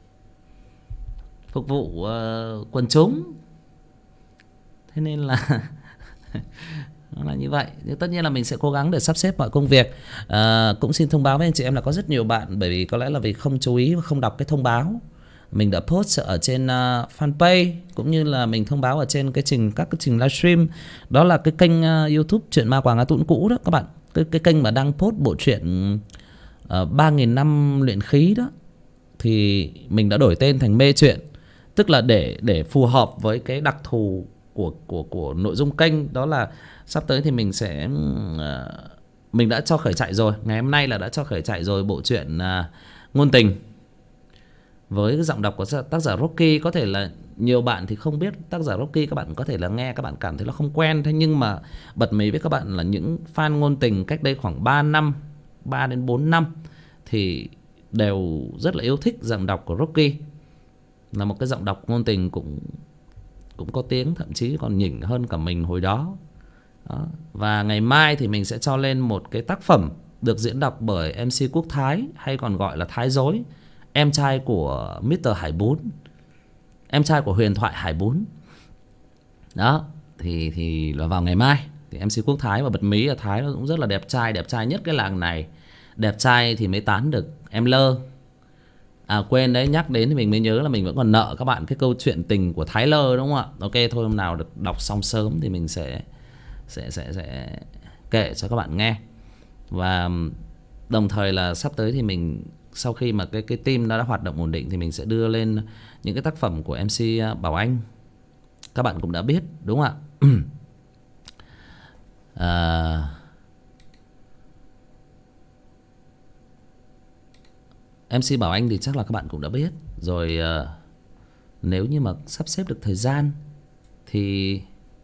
phục vụ quần chúng. Thế nên là nó là như vậy. Nhưng tất nhiên là mình sẽ cố gắng để sắp xếp mọi công việc. Cũng xin thông báo với anh chị em là có rất nhiều bạn, bởi vì có lẽ là vì không chú ý và không đọc cái thông báo mình đã post ở trên fanpage, cũng như là mình thông báo ở trên các cái trình livestream. Đó là cái kênh YouTube Chuyện Ma Quảng Á Tũng Cũ đó các bạn. Cái kênh mà đang post bộ truyện 3.000 năm luyện khí đó, thì mình đã đổi tên thành Mê Chuyện. Tức là để phù hợp với cái đặc thù của nội dung kênh. Đó là sắp tới thì mình đã cho khởi chạy rồi. Ngày hôm nay là đã cho khởi chạy rồi bộ truyện ngôn tình với giọng đọc của tác giả Rocky. Có thể là nhiều bạn thì không biết tác giả Rocky, các bạn có thể là nghe các bạn cảm thấy là không quen. Thế nhưng mà bật mí với các bạn là những fan ngôn tình cách đây khoảng 3 đến 4 năm thì đều rất là yêu thích giọng đọc của Rocky. Là một cái giọng đọc ngôn tình cũng có tiếng, thậm chí còn nhỉnh hơn cả mình hồi đó. Và ngày mai thì mình sẽ cho lên một cái tác phẩm được diễn đọc bởi MC Quốc Thái, hay còn gọi là Thái Dối, em trai của Mr. Hải Bún, em trai của huyền thoại Hải Bún. Đó, thì là vào ngày mai thì MC Quốc Thái, và bật mí là Thái nó cũng rất là đẹp trai nhất cái làng này. Đẹp trai thì mới tán được em Lơ. Quên đấy, nhắc đến thì mình mới nhớ là mình vẫn còn nợ các bạn cái câu chuyện tình của Thái Lơ, đúng không ạ? Ok, thôi hôm nào được đọc xong sớm thì mình sẽ kể cho các bạn nghe. Và đồng thời là sắp tới thì mình, sau khi mà cái team nó đã hoạt động ổn định, thì mình sẽ đưa lên những cái tác phẩm của MC Bảo Anh. Các bạn cũng đã biết, đúng không ạ? MC Bảo Anh thì chắc là các bạn cũng đã biết rồi. Nếu như mà sắp xếp được thời gian thì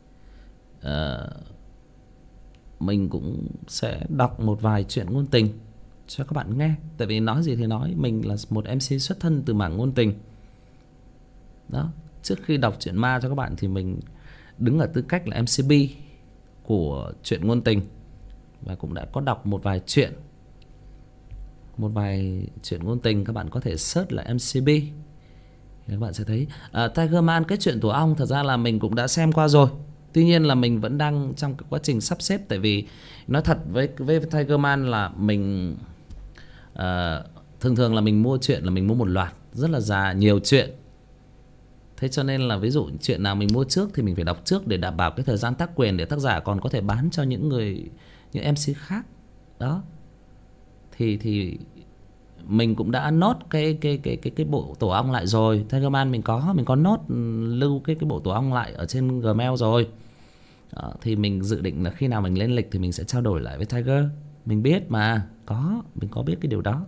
mình cũng sẽ đọc một vài chuyện ngôn tình cho các bạn nghe. Tại vì nói gì thì nói, mình là một MC xuất thân từ mảng ngôn tình đó. Trước khi đọc chuyện ma cho các bạn thì mình đứng ở tư cách là MCB của chuyện ngôn tình, và cũng đã có đọc một vài chuyện một vài chuyện ngôn tình các bạn có thể search là MCB, các bạn sẽ thấy. Tiger Man, cái chuyện tổ ong thật ra là mình cũng đã xem qua rồi. Tuy nhiên là mình vẫn đang trong cái quá trình sắp xếp. Tại vì nói thật với Tiger Man là mình thường là mình mua chuyện là mình mua một loạt rất là dài, nhiều chuyện. Thế cho nên là ví dụ chuyện nào mình mua trước thì mình phải đọc trước để đảm bảo cái thời gian tác quyền, để tác giả còn có thể bán cho những MC khác. Đó. Thì mình cũng đã nốt cái bộ tổ ong lại rồi. Tiger Man mình có nốt lưu cái bộ tổ ong lại ở trên Gmail rồi. Đó, thì mình dự định là khi nào mình lên lịch thì mình sẽ trao đổi lại với Tiger. Mình biết mà, mình có biết cái điều đó.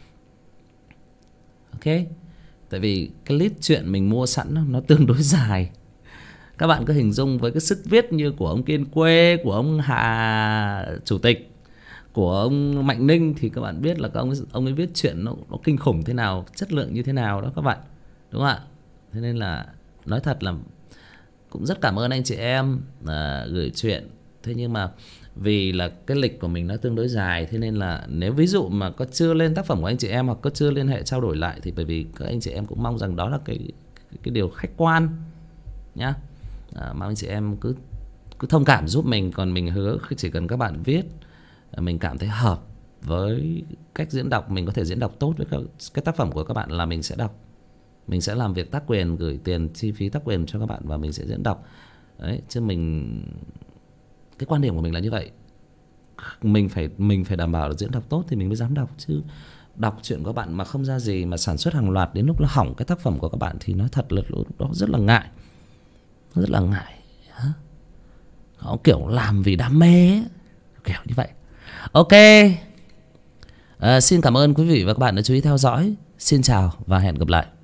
Ok. Tại vì cái list chuyện mình mua sẵn nó tương đối dài. Các bạn cứ hình dung với cái sức viết như của ông Kiên Quê, của ông Hà Chủ tịch, của ông Mạnh Ninh, thì các bạn biết là ông ấy viết chuyện nó kinh khủng thế nào, chất lượng như thế nào đó các bạn. Đúng không ạ? Thế nên là nói thật là cũng rất cảm ơn anh chị em gửi chuyện. Thế nhưng mà vì là cái lịch của mình nó tương đối dài, thế nên là nếu ví dụ mà có chưa lên tác phẩm của anh chị em hoặc có chưa liên hệ trao đổi lại thì bởi vì các anh chị em cũng mong rằng đó là cái điều khách quan nhá. Mà anh chị em cứ thông cảm giúp mình. Còn mình hứa chỉ cần các bạn viết mình cảm thấy hợp với cách diễn đọc, mình có thể diễn đọc tốt với cái tác phẩm của các bạn là mình sẽ đọc. Mình sẽ làm việc tác quyền, gửi tiền chi phí tác quyền cho các bạn và mình sẽ diễn đọc. Đấy, chứ cái quan điểm của mình là như vậy. Mình phải đảm bảo là diễn đọc tốt thì mình mới dám đọc, chứ đọc chuyện của các bạn mà không ra gì, mà sản xuất hàng loạt đến lúc nó hỏng cái tác phẩm của các bạn thì nói thật là lúc đó rất là ngại. Rất là ngại. Họ kiểu làm vì đam mê ấy, kiểu như vậy. Ok. Xin cảm ơn quý vị và các bạn đã chú ý theo dõi. Xin chào và hẹn gặp lại.